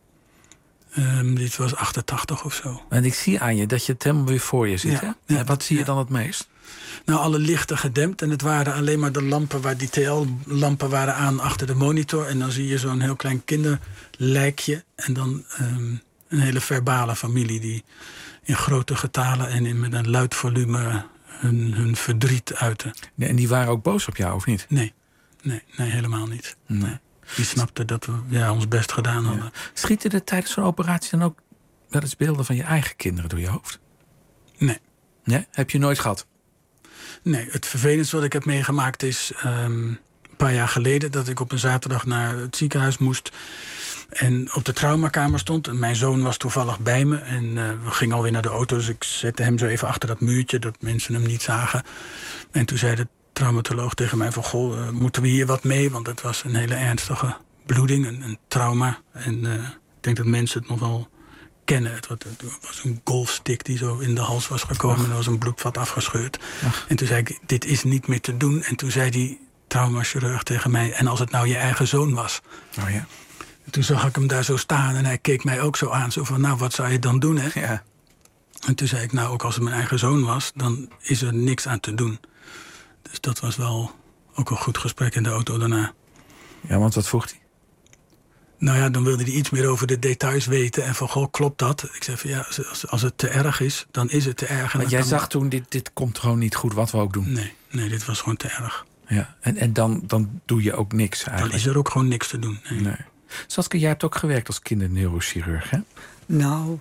Dit was 88 of zo. En ik zie aan je dat je het helemaal weer voor je zit. Ja, hè? Wat zie je dan het meest? Nou, alle lichten gedempt. En het waren alleen maar de lampen waar die TL-lampen waren aan achter de monitor. En dan zie je zo'n heel klein kinderlijkje. En dan een hele verbale familie die in grote getalen en met een luid volume hun verdriet uiten. Nee, en die waren ook boos op jou, of niet? Nee, helemaal niet. Nee. Die snapten dat we ons best gedaan hadden. Ja. Schieten er tijdens zo'n operatie dan ook wel eens beelden van je eigen kinderen door je hoofd? Nee. Nee? Heb je nooit gehad? Nee, het vervelendste wat ik heb meegemaakt is een paar jaar geleden dat ik op een zaterdag naar het ziekenhuis moest en op de traumakamer stond. En mijn zoon was toevallig bij me en we gingen alweer naar de auto. Dus ik zette hem zo even achter dat muurtje, dat mensen hem niet zagen. En toen zei de traumatoloog tegen mij van, goh, moeten we hier wat mee? Want het was een hele ernstige bloeding, een trauma. En ik denk dat mensen het nog wel kennen. Het was een golfstick die zo in de hals was gekomen. En er was een bloedvat afgescheurd. Ach. En toen zei ik, dit is niet meer te doen. En toen zei die traumachirurg tegen mij, en als het nou je eigen zoon was? Oh ja. En toen zag ik hem daar zo staan en hij keek mij ook zo aan. Zo van, nou, wat zou je dan doen, hè? Ja. En toen zei ik, nou, ook als het mijn eigen zoon was, dan is er niks aan te doen. Dus dat was wel ook een goed gesprek in de auto daarna. Ja, want wat vroeg hij? Nou ja, dan wilde hij iets meer over de details weten. En van, goh, klopt dat? Ik zei van, ja, als het te erg is, dan is het te erg. Maar jij zag toen, dit komt gewoon niet goed, wat we ook doen. Nee, dit was gewoon te erg. Ja, en dan doe je ook niks eigenlijk. Dan is er ook gewoon niks te doen. Nee. Saskia, jij hebt ook gewerkt als kinderneurochirurg, hè? Nou,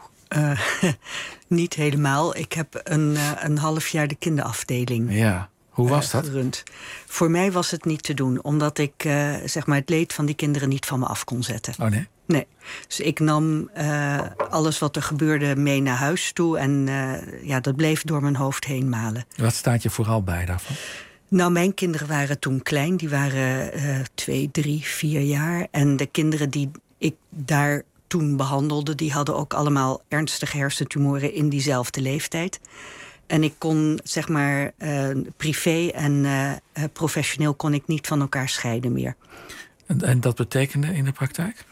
niet helemaal. Ik heb een half jaar de kinderafdeling. Ja. Hoe was dat? Gerund. Voor mij was het niet te doen, omdat ik zeg maar het leed van die kinderen niet van me af kon zetten. Oh nee? Nee. Dus ik nam alles wat er gebeurde mee naar huis toe en dat bleef door mijn hoofd heen malen. Wat staat je vooral bij daarvan? Nou, mijn kinderen waren toen klein. Die waren 2, 3, 4 jaar. En de kinderen die ik daar toen behandelde, die hadden ook allemaal ernstige hersentumoren in diezelfde leeftijd. En ik kon, zeg maar, privé en professioneel kon ik niet van elkaar scheiden meer. En dat betekende in de praktijk?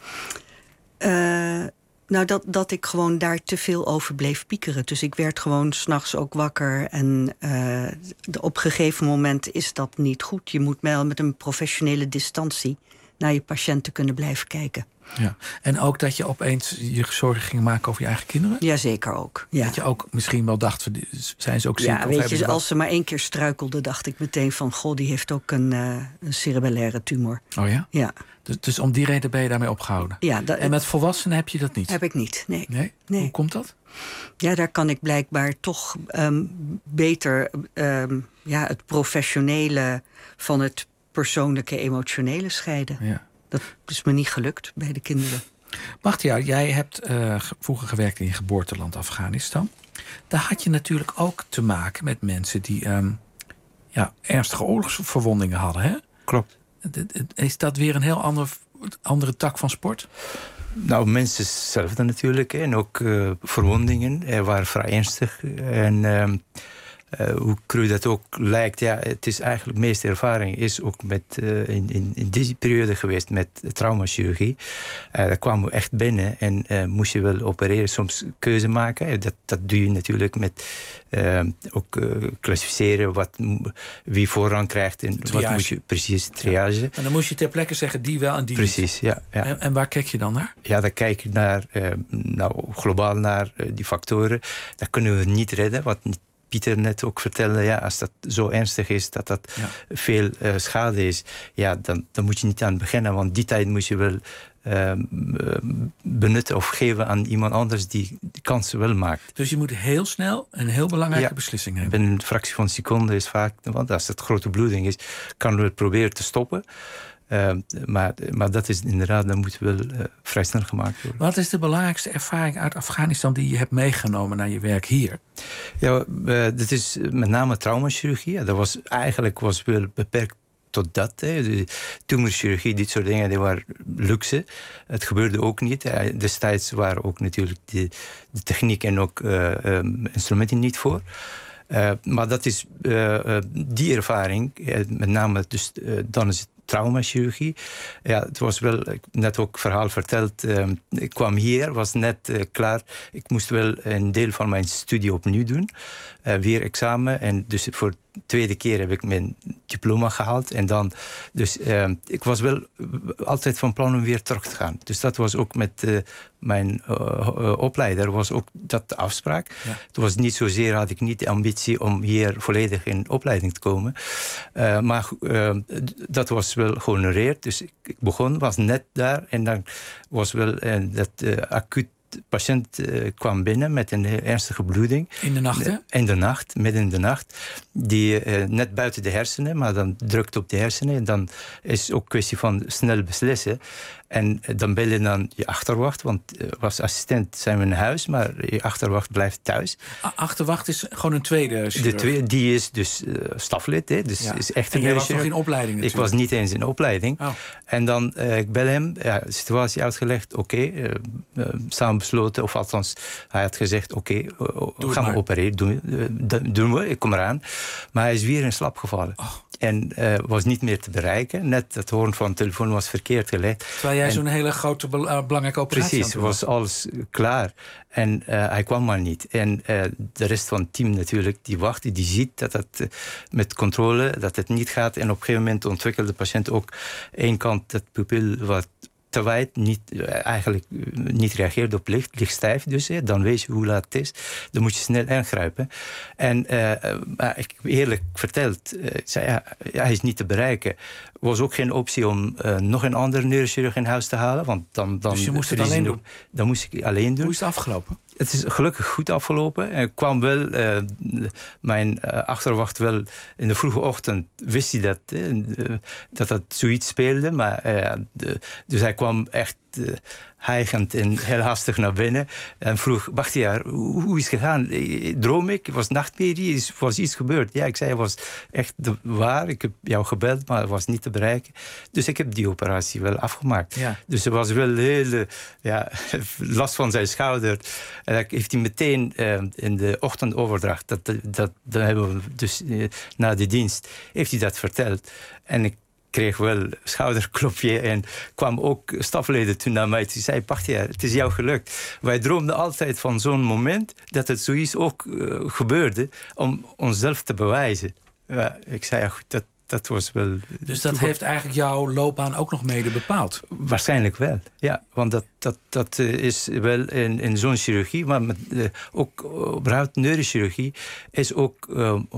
Nou, dat ik gewoon daar te veel over bleef piekeren. Dus ik werd gewoon 's nachts ook wakker. En op een gegeven moment is dat niet goed. Je moet wel met een professionele distantie naar je patiënten kunnen blijven kijken. Ja. En ook dat je opeens je zorgen ging maken over je eigen kinderen? Jazeker ook. Ja. Dat je ook misschien wel dacht, zijn ze ook ziek? Ja, weet je, als ze maar 1 keer struikelde, dacht ik meteen van, goh, die heeft ook een cerebellaire tumor. Oh ja? Ja. Dus om die reden ben je daarmee opgehouden? Ja. En met volwassenen heb je dat niet? Heb ik niet, nee. Nee? Hoe komt dat? Ja, daar kan ik blijkbaar toch beter het professionele van het persoonlijke, emotionele scheiden. Ja. Dat is me niet gelukt bij de kinderen. Machtia, jij hebt vroeger gewerkt in je geboorteland Afghanistan. Daar had je natuurlijk ook te maken met mensen die ernstige oorlogsverwondingen hadden, hè? Klopt. Is dat weer een heel andere tak van sport? Nou, mensen zelf dan natuurlijk. En ook verwondingen waren vrij ernstig. En hoe cru dat ook lijkt, ja, het is eigenlijk de meeste ervaring is ook met, in deze periode geweest met traumaschirurgie. Daar kwamen we echt binnen en moest je wel opereren, soms keuze maken. Dat doe je natuurlijk met ook klassificeren wie voorrang krijgt en triage. Wat moet je precies triage. Ja. En dan moest je ter plekke zeggen die wel en die precies, niet. Ja. En waar kijk je dan naar? Ja, dan kijk je naar globaal naar die factoren. Dat kunnen we niet redden, wat Pieter net ook vertelde, ja, als dat zo ernstig is dat veel schade is, ja, dan moet je niet aan beginnen, want die tijd moet je wel benutten of geven aan iemand anders die de kansen wel maakt. Dus je moet heel snel een heel belangrijke beslissing nemen. Binnen een fractie van een seconde is vaak, want als het grote bloeding is, kan we het proberen te stoppen. Maar dat is inderdaad, dat moet wel vrij snel gemaakt worden. Wat is de belangrijkste ervaring uit Afghanistan die je hebt meegenomen naar je werk hier? Ja, dat is met name traumachirurgie. Ja, dat was wel beperkt tot dat. De tumorchirurgie, dit soort dingen, die waren luxe. Het gebeurde ook niet. Destijds waren ook natuurlijk de techniek en ook instrumenten niet voor. Maar dat is die ervaring, met name dus, dan is het traumachirurgie. Ja, het was wel, net ook verhaal verteld. Ik kwam hier, was net klaar. Ik moest wel een deel van mijn studie opnieuw doen. Weer examen. En dus voor de tweede keer heb ik mijn diploma gehaald. En dan, dus ik was wel altijd van plan om weer terug te gaan. Dus dat was ook met mijn opleider, was ook dat de afspraak. Ja. Het was niet zozeer, had ik niet de ambitie om hier volledig in opleiding te komen. Maar dat was wel gehonoreerd. Dus ik begon, was net daar. En dan was wel dat acuut patiënt kwam binnen met een ernstige bloeding. In de nacht, hè? In de nacht, midden in de nacht. Die net buiten de hersenen, maar dan drukt op de hersenen. En dan is het ook een kwestie van snel beslissen. En dan bel je dan je achterwacht, want als assistent zijn we in huis, maar je achterwacht blijft thuis. Achterwacht is gewoon een tweede chirurg? De tweede, die is dus staflid, hè, dus is echt een en jij was nog in opleiding natuurlijk? Ik was niet eens in opleiding. Oh. En dan, ik bel hem, de situatie uitgelegd, oké, samen besloten, of althans, hij had gezegd, oké, gaan we opereren, doen we, ik kom eraan. Maar hij is weer in slaap gevallen. Oh. En was niet meer te bereiken. Net het hoorn van de telefoon was verkeerd gelegd. Terwijl jij zo'n hele grote, belangrijke operatie precies, was alles klaar. En hij kwam maar niet. En de rest van het team natuurlijk, die wacht, die ziet dat het met controle, dat het niet gaat. En op een gegeven moment ontwikkelde de patiënt ook één kant het pupil wat te wijd, eigenlijk niet reageert op licht, ligt stijf dus. Dan weet je hoe laat het is. Dan moet je snel ingrijpen. En ik eerlijk verteld, hij is niet te bereiken. Er was ook geen optie om nog een andere neurochirurg in huis te halen. Want dan dus je moest het alleen doen? Dan moest ik alleen doen. Hoe is het afgelopen? Het is gelukkig goed afgelopen. Ik kwam wel, mijn achterwacht wel in de vroege ochtend, wist hij dat zoiets speelde. Maar, dus hij kwam echt hijgend en heel hastig naar binnen. En vroeg, wacht jaar, hoe is het gegaan? Droom ik? Was nachtmerrie? Was iets gebeurd? Ja, ik zei, het was echt waar. Ik heb jou gebeld, maar het was niet te bereiken. Dus ik heb die operatie wel afgemaakt. Ja. Dus er was wel heel last van zijn schouder. En dat heeft hij meteen in de ochtendoverdracht, dat hebben we dus na de dienst, heeft hij dat verteld. En ik kreeg wel een schouderklopje en kwam ook stafleden toen naar mij. Die zei, Bachtiaar, het is jou gelukt. Wij droomden altijd van zo'n moment dat het zoiets ook gebeurde om onszelf te bewijzen. Ja, ik zei, ja, goed, dat was wel. Dus dat heeft eigenlijk jouw loopbaan ook nog mede bepaald? Waarschijnlijk wel, ja. Want dat is wel in zo'n chirurgie, maar ook überhaupt neurochirurgie is ook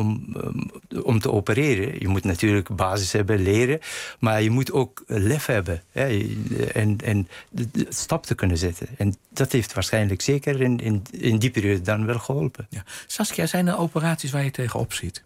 om te opereren. Je moet natuurlijk basis hebben, leren, maar je moet ook lef hebben, hè, en de stap te kunnen zetten. En dat heeft waarschijnlijk zeker in die periode dan wel geholpen. Ja. Saskia, zijn er operaties waar je tegenop ziet?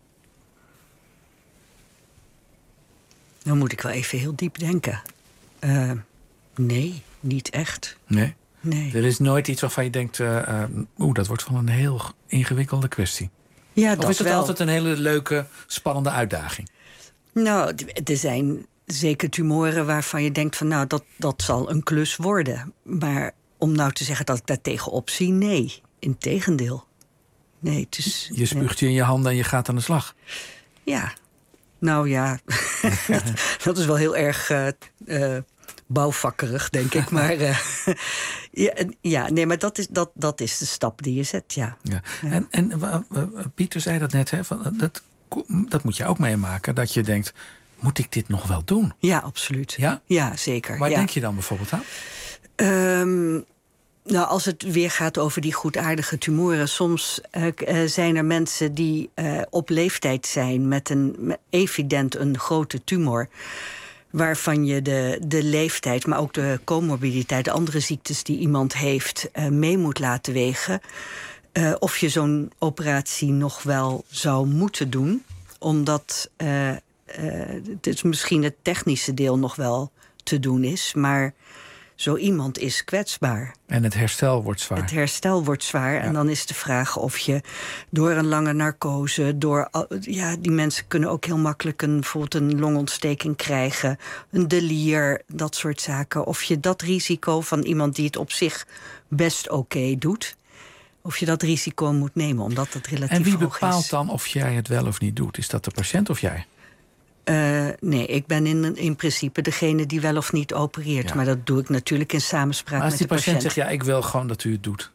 Nou moet ik wel even heel diep denken. Nee, niet echt. Nee? Nee. Er is nooit iets waarvan je denkt, dat wordt wel een heel ingewikkelde kwestie. Ja, of is het wel altijd een hele leuke, spannende uitdaging? Nou, er zijn zeker tumoren waarvan je denkt van, nou, dat zal een klus worden. Maar om nou te zeggen dat ik daar tegenop zie, nee. Integendeel. Nee, het is, je spuugt je in je handen en je gaat aan de slag. Ja. Nou ja, dat is wel heel erg bouwvakkerig, denk ik. Maar nee, maar dat is de stap die je zet, ja. En Pieter zei dat net, hè, dat moet je ook meemaken. Dat je denkt, moet ik dit nog wel doen? Ja, absoluut. Ja? Ja, zeker. Waar denk je dan bijvoorbeeld aan? Nou, als het weer gaat over die goedaardige tumoren, soms zijn er mensen die op leeftijd zijn met evident een grote tumor, waarvan je de leeftijd, maar ook de comorbiditeit, de andere ziektes die iemand heeft, mee moet laten wegen. Of je zo'n operatie nog wel zou moeten doen, omdat het misschien het technische deel nog wel te doen is, maar Zo iemand is kwetsbaar. En het herstel wordt zwaar. Het herstel wordt zwaar. En dan is de vraag of je door een lange narcose... die mensen kunnen ook heel makkelijk bijvoorbeeld een longontsteking krijgen... een delier, dat soort zaken. Of je dat risico van iemand die het op zich best oké doet... of je dat risico moet nemen, omdat het relatief hoog is. En wie bepaalt dan of jij het wel of niet doet? Is dat de patiënt of jij? Nee, ik ben in principe degene die wel of niet opereert. Ja. Maar dat doe ik natuurlijk in samenspraak met de patiënt. Als die patiënt zegt, ik wil gewoon dat u het doet.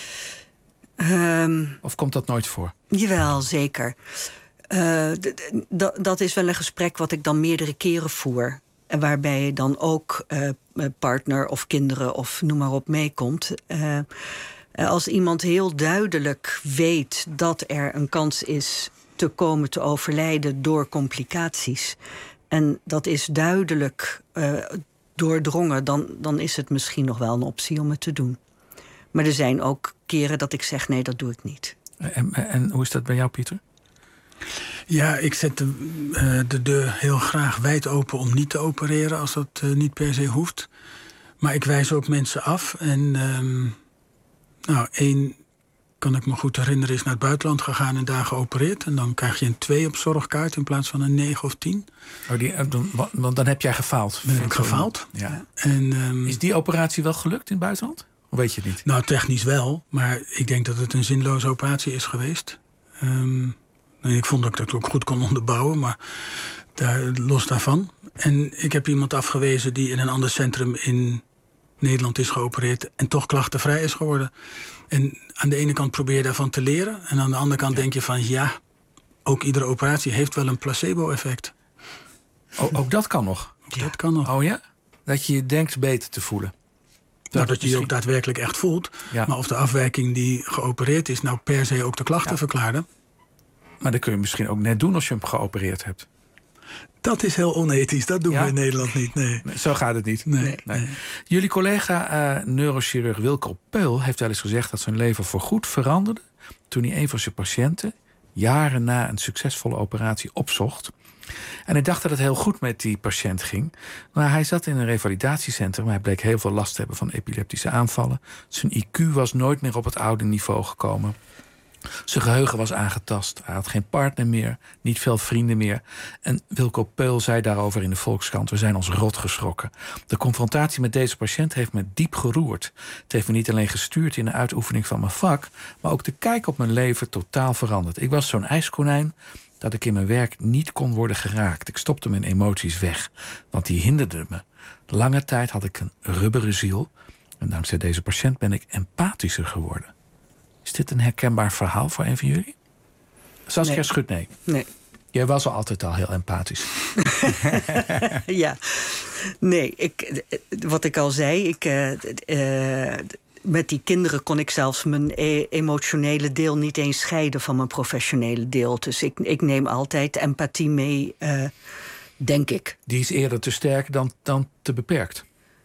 Of komt dat nooit voor? Jawel, zeker. Dat is wel een gesprek wat ik dan meerdere keren voer. En waarbij je dan ook partner of kinderen of noem maar op meekomt. Als iemand heel duidelijk weet dat er een kans is... te komen te overlijden door complicaties. En dat is duidelijk doordrongen... Dan is het misschien nog wel een optie om het te doen. Maar er zijn ook keren dat ik zeg, nee, dat doe ik niet. En hoe is dat bij jou, Pieter? Ja, ik zet de deur heel graag wijd open om niet te opereren... als dat niet per se hoeft. Maar ik wijs ook mensen af. En één... kan ik me goed herinneren, is naar het buitenland gegaan en daar geopereerd. En dan krijg je een 2 op zorgkaart in plaats van een 9 of 10. Want dan heb jij gefaald. Ben ik gefaald. Ja. En, is die operatie wel gelukt in het buitenland? Of weet je het niet? Nou, technisch wel. Maar ik denk dat het een zinloze operatie is geweest. Ik vond dat ik dat ook goed kon onderbouwen. Maar los daarvan. En ik heb iemand afgewezen die in een ander centrum in Nederland is geopereerd... en toch klachtenvrij is geworden. En aan de ene kant probeer je daarvan te leren... en aan de andere kant denk je van... ook iedere operatie heeft wel een placebo-effect. Ook dat kan nog? Dat kan nog. Oh ja? Dat je je denkt beter te voelen? Dat je je ook daadwerkelijk echt voelt. Ja. Maar of de afwijking die geopereerd is... nou per se ook de klachten verklaarde. Maar dat kun je misschien ook net doen als je hem geopereerd hebt. Dat is heel onethisch. Dat doen we in Nederland niet. Nee. Zo gaat het niet. Nee. Jullie collega neurochirurg Wilco Peul heeft wel eens gezegd... dat zijn leven voorgoed veranderde... toen hij een van zijn patiënten... jaren na een succesvolle operatie opzocht. En hij dacht dat het heel goed met die patiënt ging. Maar hij zat in een revalidatiecentrum... hij bleek heel veel last te hebben van epileptische aanvallen. Zijn IQ was nooit meer op het oude niveau gekomen... Zijn geheugen was aangetast. Hij had geen partner meer, niet veel vrienden meer. En Wilco Peul zei daarover in de Volkskrant... we zijn ons rot geschrokken. De confrontatie met deze patiënt heeft me diep geroerd. Het heeft me niet alleen gestuurd in de uitoefening van mijn vak... maar ook de kijk op mijn leven totaal veranderd. Ik was zo'n ijskonijn dat ik in mijn werk niet kon worden geraakt. Ik stopte mijn emoties weg, want die hinderden me. Lange tijd had ik een rubberen ziel. En dankzij deze patiënt ben ik empathischer geworden. Is dit een herkenbaar verhaal voor een van jullie? Saskia schudt nee. Nee. Jij was altijd al heel empathisch. Ja. Nee, wat ik al zei... met die kinderen kon ik zelfs mijn emotionele deel... niet eens scheiden van mijn professionele deel. Dus ik neem altijd empathie mee, denk ik. Die is eerder te sterk dan te beperkt.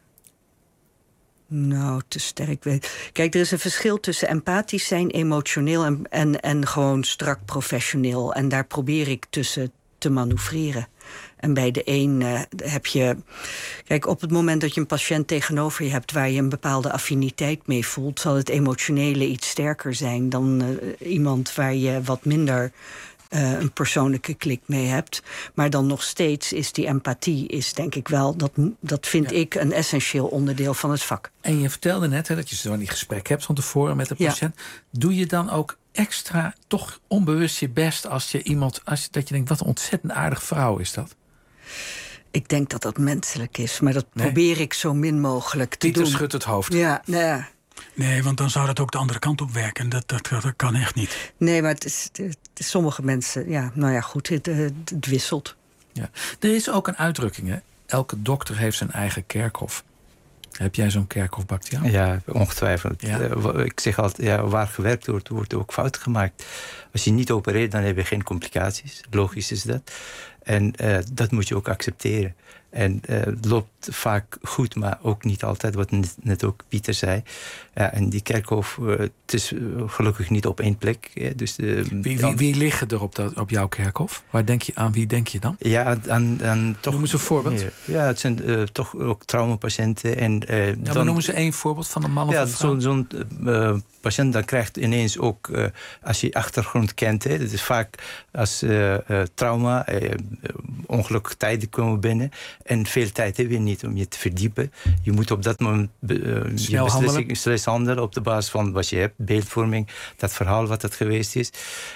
Nou, te sterk. Kijk, er is een verschil tussen empathisch zijn, emotioneel... en gewoon strak professioneel. En daar probeer ik tussen te manoeuvreren. En bij de een heb je... Kijk, op het moment dat je een patiënt tegenover je hebt... waar je een bepaalde affiniteit mee voelt... zal het emotionele iets sterker zijn dan iemand waar je wat minder... een persoonlijke klik mee hebt. Maar dan nog steeds is die empathie... is denk ik wel, dat vind ik een essentieel onderdeel van het vak. En je vertelde net dat je zo'n gesprek hebt van tevoren met de patiënt. Ja. Doe je dan ook extra, toch onbewust je best... dat je denkt, wat een ontzettend aardige vrouw is dat? Ik denk dat dat menselijk is, maar dat probeer ik zo min mogelijk te doen. Pieter schudt het hoofd. Ja. Nee, want dan zou dat ook de andere kant op werken. Dat kan echt niet. Nee, maar het is sommige mensen... goed, het wisselt. Ja. Er is ook een uitdrukking, hè? Elke dokter heeft zijn eigen kerkhof. Heb jij zo'n kerkhof, Bakhtiar? Ja, ongetwijfeld. Ja. Ik zeg altijd, waar gewerkt wordt ook fouten gemaakt. Als je niet opereert, dan heb je geen complicaties. Logisch is dat. En dat moet je ook accepteren. En het loopt vaak goed, maar ook niet altijd, wat net ook Pieter zei. En die kerkhof, het is gelukkig niet op één plek. Dus wie liggen er op jouw kerkhof? Aan wie denk je dan? Ja, aan toch. Noem eens een voorbeeld. Ja, het zijn toch ook traumapatiënten. Maar noemen ze één voorbeeld van een man of een vrouw? Zo'n patiënt dan krijgt ineens ook, als je achtergrond kent, het is vaak als trauma, ongelukkige tijden komen binnen. En veel tijd heb je niet om je te verdiepen. Je moet op dat moment snel handelen op de basis van wat je hebt, beeldvorming, dat verhaal wat het geweest is.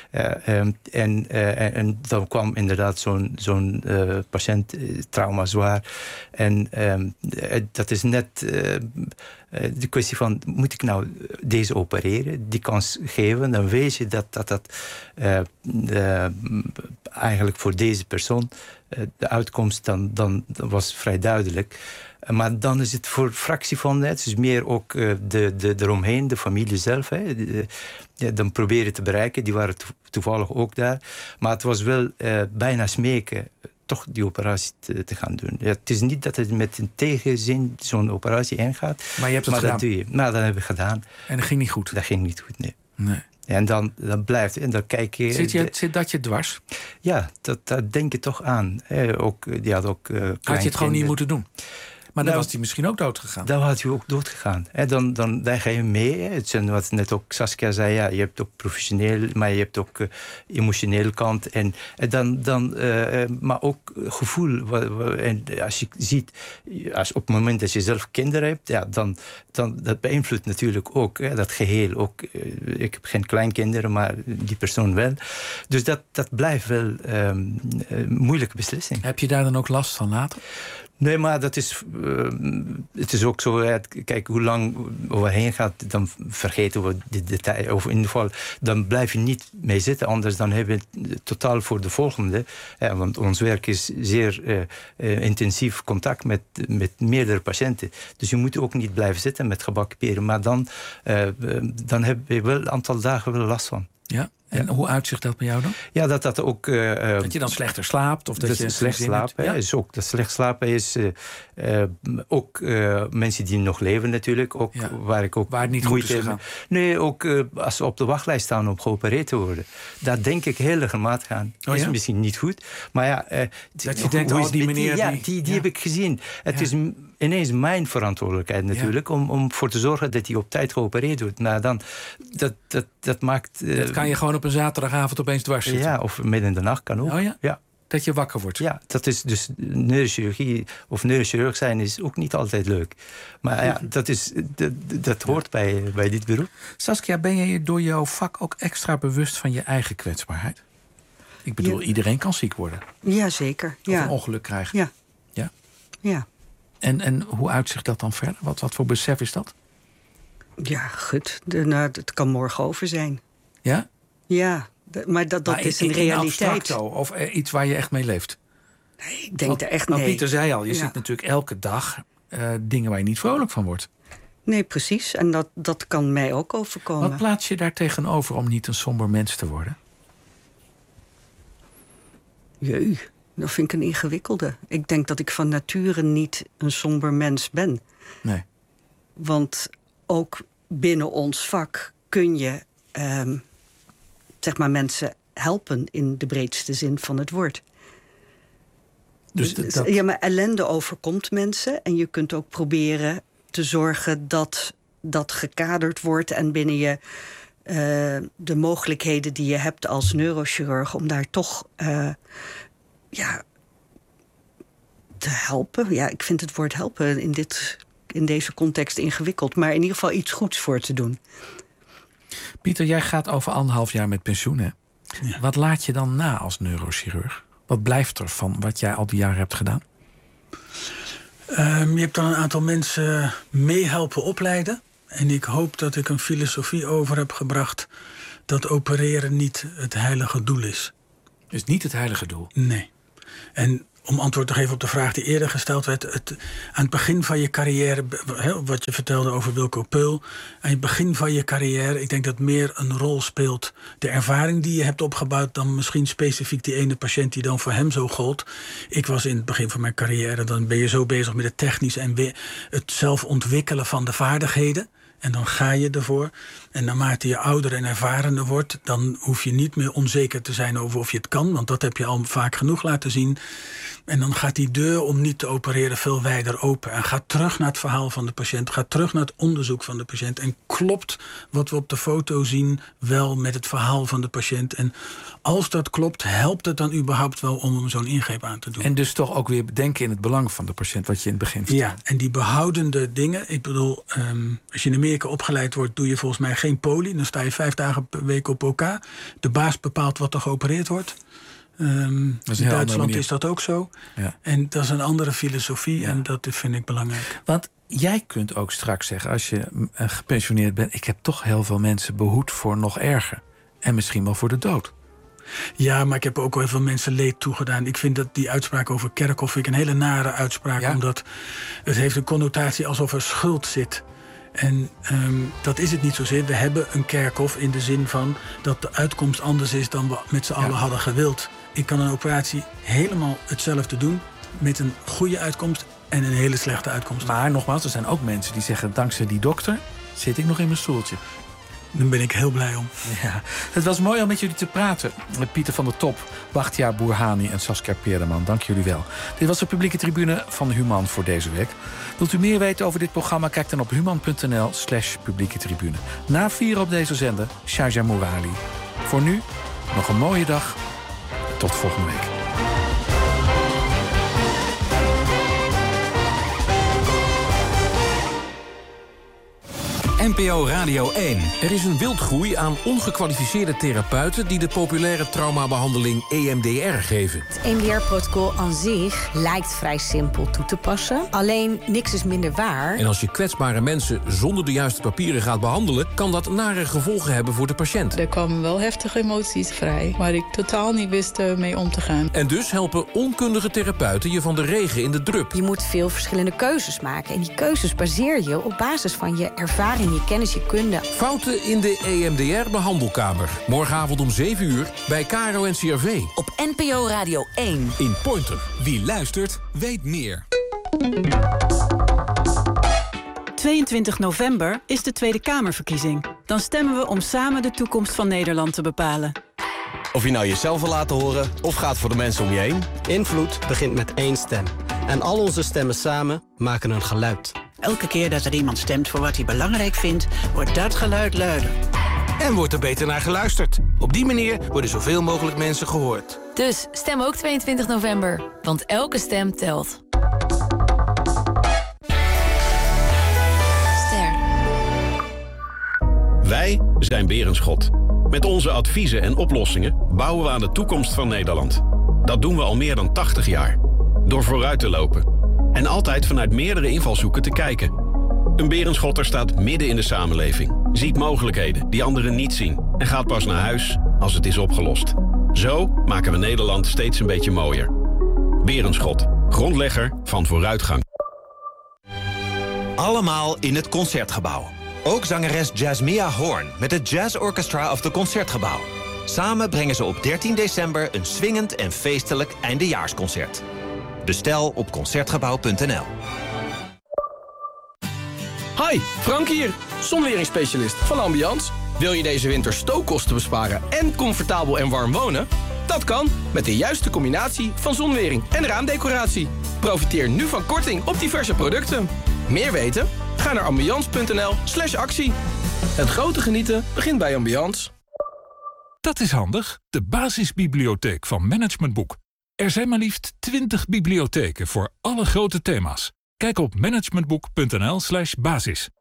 En dan kwam inderdaad zo'n patiënt, trauma zwaar. En dat is net de kwestie van, moet ik nou deze opereren, die kans geven, dan weet je dat eigenlijk voor deze persoon de uitkomst dan was vrij duidelijk. Maar dan is het voor fractie van het is meer ook eromheen, de familie zelf. Dan proberen te bereiken, die waren toevallig ook daar. Maar het was wel bijna smeken toch die operatie te gaan doen. Ja, het is niet dat het met een tegenzin zo'n operatie ingaat. Maar je hebt het gedaan? Dat doe je. Nou, dat hebben we gedaan. En dat ging niet goed? Dat ging niet goed, nee. En dan blijft en dan kijk je. Zit dat je dwars? Ja, dat denk je toch aan. Die had ook had je het gewoon niet moeten doen? Maar dan was hij misschien ook doodgegaan. Dan had hij ook doodgegaan. Dan ga je mee. Het zijn wat net ook Saskia zei. Ja, je hebt ook professioneel, maar je hebt ook emotionele kant. Maar ook gevoel. En als je ziet, op het moment dat je zelf kinderen hebt, ja, dan dat beïnvloedt natuurlijk ook dat geheel. Ook, ik heb geen kleinkinderen, maar die persoon wel. Dus dat blijft wel een moeilijke beslissing. Heb je daar dan ook last van later? Nee, maar dat is, het is ook zo, kijk hoe lang overheen gaat, dan vergeten we de detail. Of in ieder geval, dan blijf je niet mee zitten, anders dan hebben we totaal voor de volgende. Want ons werk is zeer intensief contact met meerdere patiënten. Dus je moet ook niet blijven zitten met gebakken peren, maar dan heb je wel een aantal dagen wel last van. Ja. En hoe uitzicht dat bij jou dan? Ja, dat ook... dat je dan slechter slaapt? Of dat je slecht slapen is ook... Dat slecht slapen is ook mensen die nog leven natuurlijk. Ook, waar het niet goed is gegaan. Nee, ook als ze op de wachtlijst staan om geopereerd te worden. Daar denk ik heel regelmatig aan. Is misschien niet goed. Maar ja... dat je denkt, die meneer... Die heb ik gezien. Het is ineens mijn verantwoordelijkheid natuurlijk... om voor te zorgen dat hij op tijd geopereerd wordt. Maar dan... Dat maakt... dat kan je gewoon op een zaterdagavond opeens dwars zitten. Ja, of midden in de nacht kan ook. Oh ja? Dat je wakker wordt. Ja, dat is dus neurochirurgie of neurochirurg zijn is ook niet altijd leuk. Maar ja, dat hoort bij dit beroep. Saskia, ben je door jouw vak ook extra bewust van je eigen kwetsbaarheid? Ik bedoel, iedereen kan ziek worden. Ja, zeker. Of een ongeluk krijgen. Ja. En hoe uitzicht dat dan verder? Wat voor besef is dat? Ja, goed. Het kan morgen over zijn. Ja? Ja, maar dat is een realiteit. Of iets waar je echt mee leeft? Nee, ik denk er echt nee. Pieter zei al, je ziet natuurlijk elke dag dingen waar je niet vrolijk van wordt. Nee, precies. En dat kan mij ook overkomen. Wat plaats je daar tegenover om niet een somber mens te worden? Jee, dat vind ik een ingewikkelde. Ik denk dat ik van nature niet een somber mens ben. Nee. Want ook binnen ons vak kun je zeg maar mensen helpen in de breedste zin van het woord. Ja, maar ellende overkomt mensen. En je kunt ook proberen te zorgen dat dat gekaderd wordt en binnen je de mogelijkheden die je hebt als neurochirurg om daar toch te helpen. Ja, ik vind het woord helpen in deze context ingewikkeld, maar in ieder geval iets goeds voor te doen. Pieter, jij gaat over 1,5 jaar met pensioen, hè? Ja. Wat laat je dan na als neurochirurg? Wat blijft er van wat jij al die jaren hebt gedaan? Je hebt dan een aantal mensen meehelpen opleiden. En ik hoop dat ik een filosofie over heb gebracht dat opereren niet het heilige doel is. Is niet het heilige doel? Nee. En om antwoord te geven op de vraag die eerder gesteld werd. Aan het begin van je carrière, wat je vertelde over Wilco Peul. Aan het begin van je carrière, ik denk dat meer een rol speelt de ervaring die je hebt opgebouwd dan misschien specifiek die ene patiënt die dan voor hem zo gold. Ik was in het begin van mijn carrière, dan ben je zo bezig met het technisch en het zelf ontwikkelen van de vaardigheden. En dan ga je ervoor. En naarmate je ouder en ervarender wordt, dan hoef je niet meer onzeker te zijn over of je het kan. Want dat heb je al vaak genoeg laten zien. En dan gaat die deur om niet te opereren veel wijder open. En gaat terug naar het verhaal van de patiënt. Gaat terug naar het onderzoek van de patiënt. En klopt wat we op de foto zien wel met het verhaal van de patiënt. En als dat klopt, helpt het dan überhaupt wel om zo'n ingreep aan te doen. En dus toch ook weer bedenken in het belang van de patiënt, wat je in het begin vertelde. Ja, en die behoudende dingen. Ik bedoel, als je in Amerika opgeleid wordt, doe je volgens mij geen poli. Dan sta je 5 dagen per week op OK. De baas bepaalt wat er geopereerd wordt. In Duitsland is dat ook zo. Ja. En dat is een andere filosofie en dat vind ik belangrijk. Want jij kunt ook straks zeggen, als je gepensioneerd bent, ik heb toch heel veel mensen behoed voor nog erger. En misschien wel voor de dood. Ja, maar ik heb ook heel veel mensen leed toegedaan. Ik vind dat die uitspraak over Kerkhoff een hele nare uitspraak. Omdat het heeft een connotatie alsof er schuld zit. En dat is het niet zozeer. We hebben een Kerkhoff in de zin van dat de uitkomst anders is dan we met z'n allen hadden gewild. Ik kan een operatie helemaal hetzelfde doen met een goede uitkomst en een hele slechte uitkomst. Maar nogmaals, er zijn ook mensen die zeggen, dankzij die dokter zit ik nog in mijn stoeltje. Daar ben ik heel blij om. Ja, het was mooi om met jullie te praten. Met Pieter van der Top, Bachtiaar Boerhani en Saskia Peerderman. Dank jullie wel. Dit was de publieke tribune van Human voor deze week. Wilt u meer weten over dit programma? Kijk dan op human.nl/publieke tribune. Na 4 op deze zender, Shaja Mourali. Voor nu, nog een mooie dag. Tot volgende week. NPO Radio 1. Er is een wildgroei aan ongekwalificeerde therapeuten die de populaire traumabehandeling EMDR geven. Het EMDR-protocol aan zich lijkt vrij simpel toe te passen. Alleen niks is minder waar. En als je kwetsbare mensen zonder de juiste papieren gaat behandelen, kan dat nare gevolgen hebben voor de patiënt. Er kwamen wel heftige emoties vrij, waar ik totaal niet wist mee om te gaan. En dus helpen onkundige therapeuten je van de regen in de drup. Je moet veel verschillende keuzes maken. En die keuzes baseer je op basis van je ervaring, je kennis, je kunde. Fouten in de EMDR-behandelkamer. Morgenavond om 7 uur bij KRO en CRV. Op NPO Radio 1. In Pointer. Wie luistert, weet meer. 22 november is de Tweede Kamerverkiezing. Dan stemmen we om samen de toekomst van Nederland te bepalen. Of je nou jezelf wil laten horen of gaat voor de mensen om je heen. Invloed begint met 1 stem. En al onze stemmen samen maken een geluid. Elke keer dat er iemand stemt voor wat hij belangrijk vindt, wordt dat geluid luider. En wordt er beter naar geluisterd. Op die manier worden zoveel mogelijk mensen gehoord. Dus stem ook 22 november, want elke stem telt. Ster. Wij zijn Berenschot. Met onze adviezen en oplossingen bouwen we aan de toekomst van Nederland. Dat doen we al meer dan 80 jaar. Door vooruit te lopen. En altijd vanuit meerdere invalshoeken te kijken. Een Berenschotter staat midden in de samenleving. Ziet mogelijkheden die anderen niet zien. En gaat pas naar huis als het is opgelost. Zo maken we Nederland steeds een beetje mooier. Berenschot, grondlegger van vooruitgang. Allemaal in het Concertgebouw. Ook zangeres Jasmia Hoorn met het Jazz Orchestra of the Concertgebouw. Samen brengen ze op 13 december een swingend en feestelijk eindejaarsconcert. Bestel op Concertgebouw.nl. Hi, Frank hier, zonweringsspecialist van Ambiance. Wil je deze winter stookkosten besparen en comfortabel en warm wonen? Dat kan met de juiste combinatie van zonwering en raamdecoratie. Profiteer nu van korting op diverse producten. Meer weten? Ga naar ambiance.nl/actie. Het grote genieten begint bij Ambiance. Dat is handig, de basisbibliotheek van Management Boek. Er zijn maar liefst 20 bibliotheken voor alle grote thema's. Kijk op managementboek.nl/basis.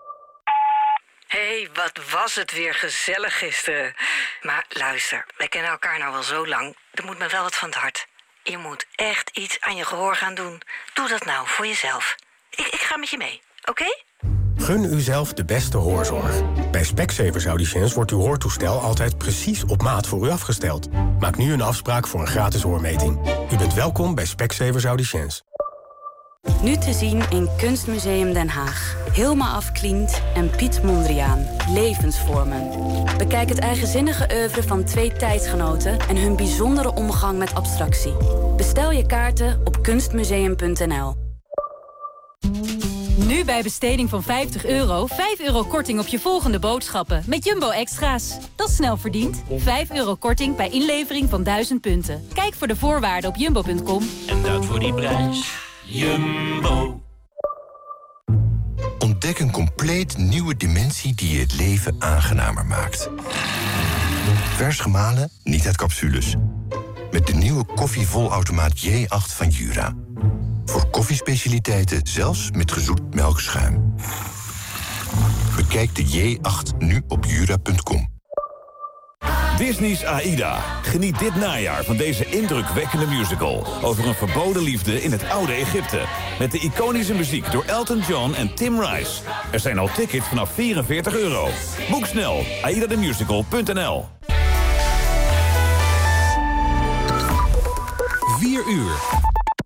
Hey, wat was het weer gezellig gisteren. Maar luister, wij kennen elkaar nou wel zo lang. Er moet me wel wat van het hart. Je moet echt iets aan je gehoor gaan doen. Doe dat nou voor jezelf. Ik ga met je mee, oké? Gun uzelf de beste hoorzorg. Bij Specsavers Audiciëns wordt uw hoortoestel altijd precies op maat voor u afgesteld. Maak nu een afspraak voor een gratis hoormeting. U bent welkom bij Specsavers Audiciëns. Nu te zien in Kunstmuseum Den Haag. Hilma af Klint en Piet Mondriaan. Levensvormen. Bekijk het eigenzinnige oeuvre van 2 tijdgenoten en hun bijzondere omgang met abstractie. Bestel je kaarten op kunstmuseum.nl. Nu bij besteding van €50, €5 korting op je volgende boodschappen. Met Jumbo Extra's. Dat is snel verdiend. €5 korting bij inlevering van 1000 punten. Kijk voor de voorwaarden op jumbo.com. En dat voor die prijs. Jumbo. Ontdek een compleet nieuwe dimensie die je het leven aangenamer maakt. Vers gemalen, niet uit capsules. Met de nieuwe koffievolautomaat J8 van Jura. Voor koffiespecialiteiten zelfs met gezoet melkschuim. Bekijk de J8 nu op jura.com. Disney's AIDA. Geniet dit najaar van deze indrukwekkende musical over een verboden liefde in het oude Egypte. Met de iconische muziek door Elton John en Tim Rice. Er zijn al tickets vanaf €44. Boek snel, aidathemusical.nl. 4 uur.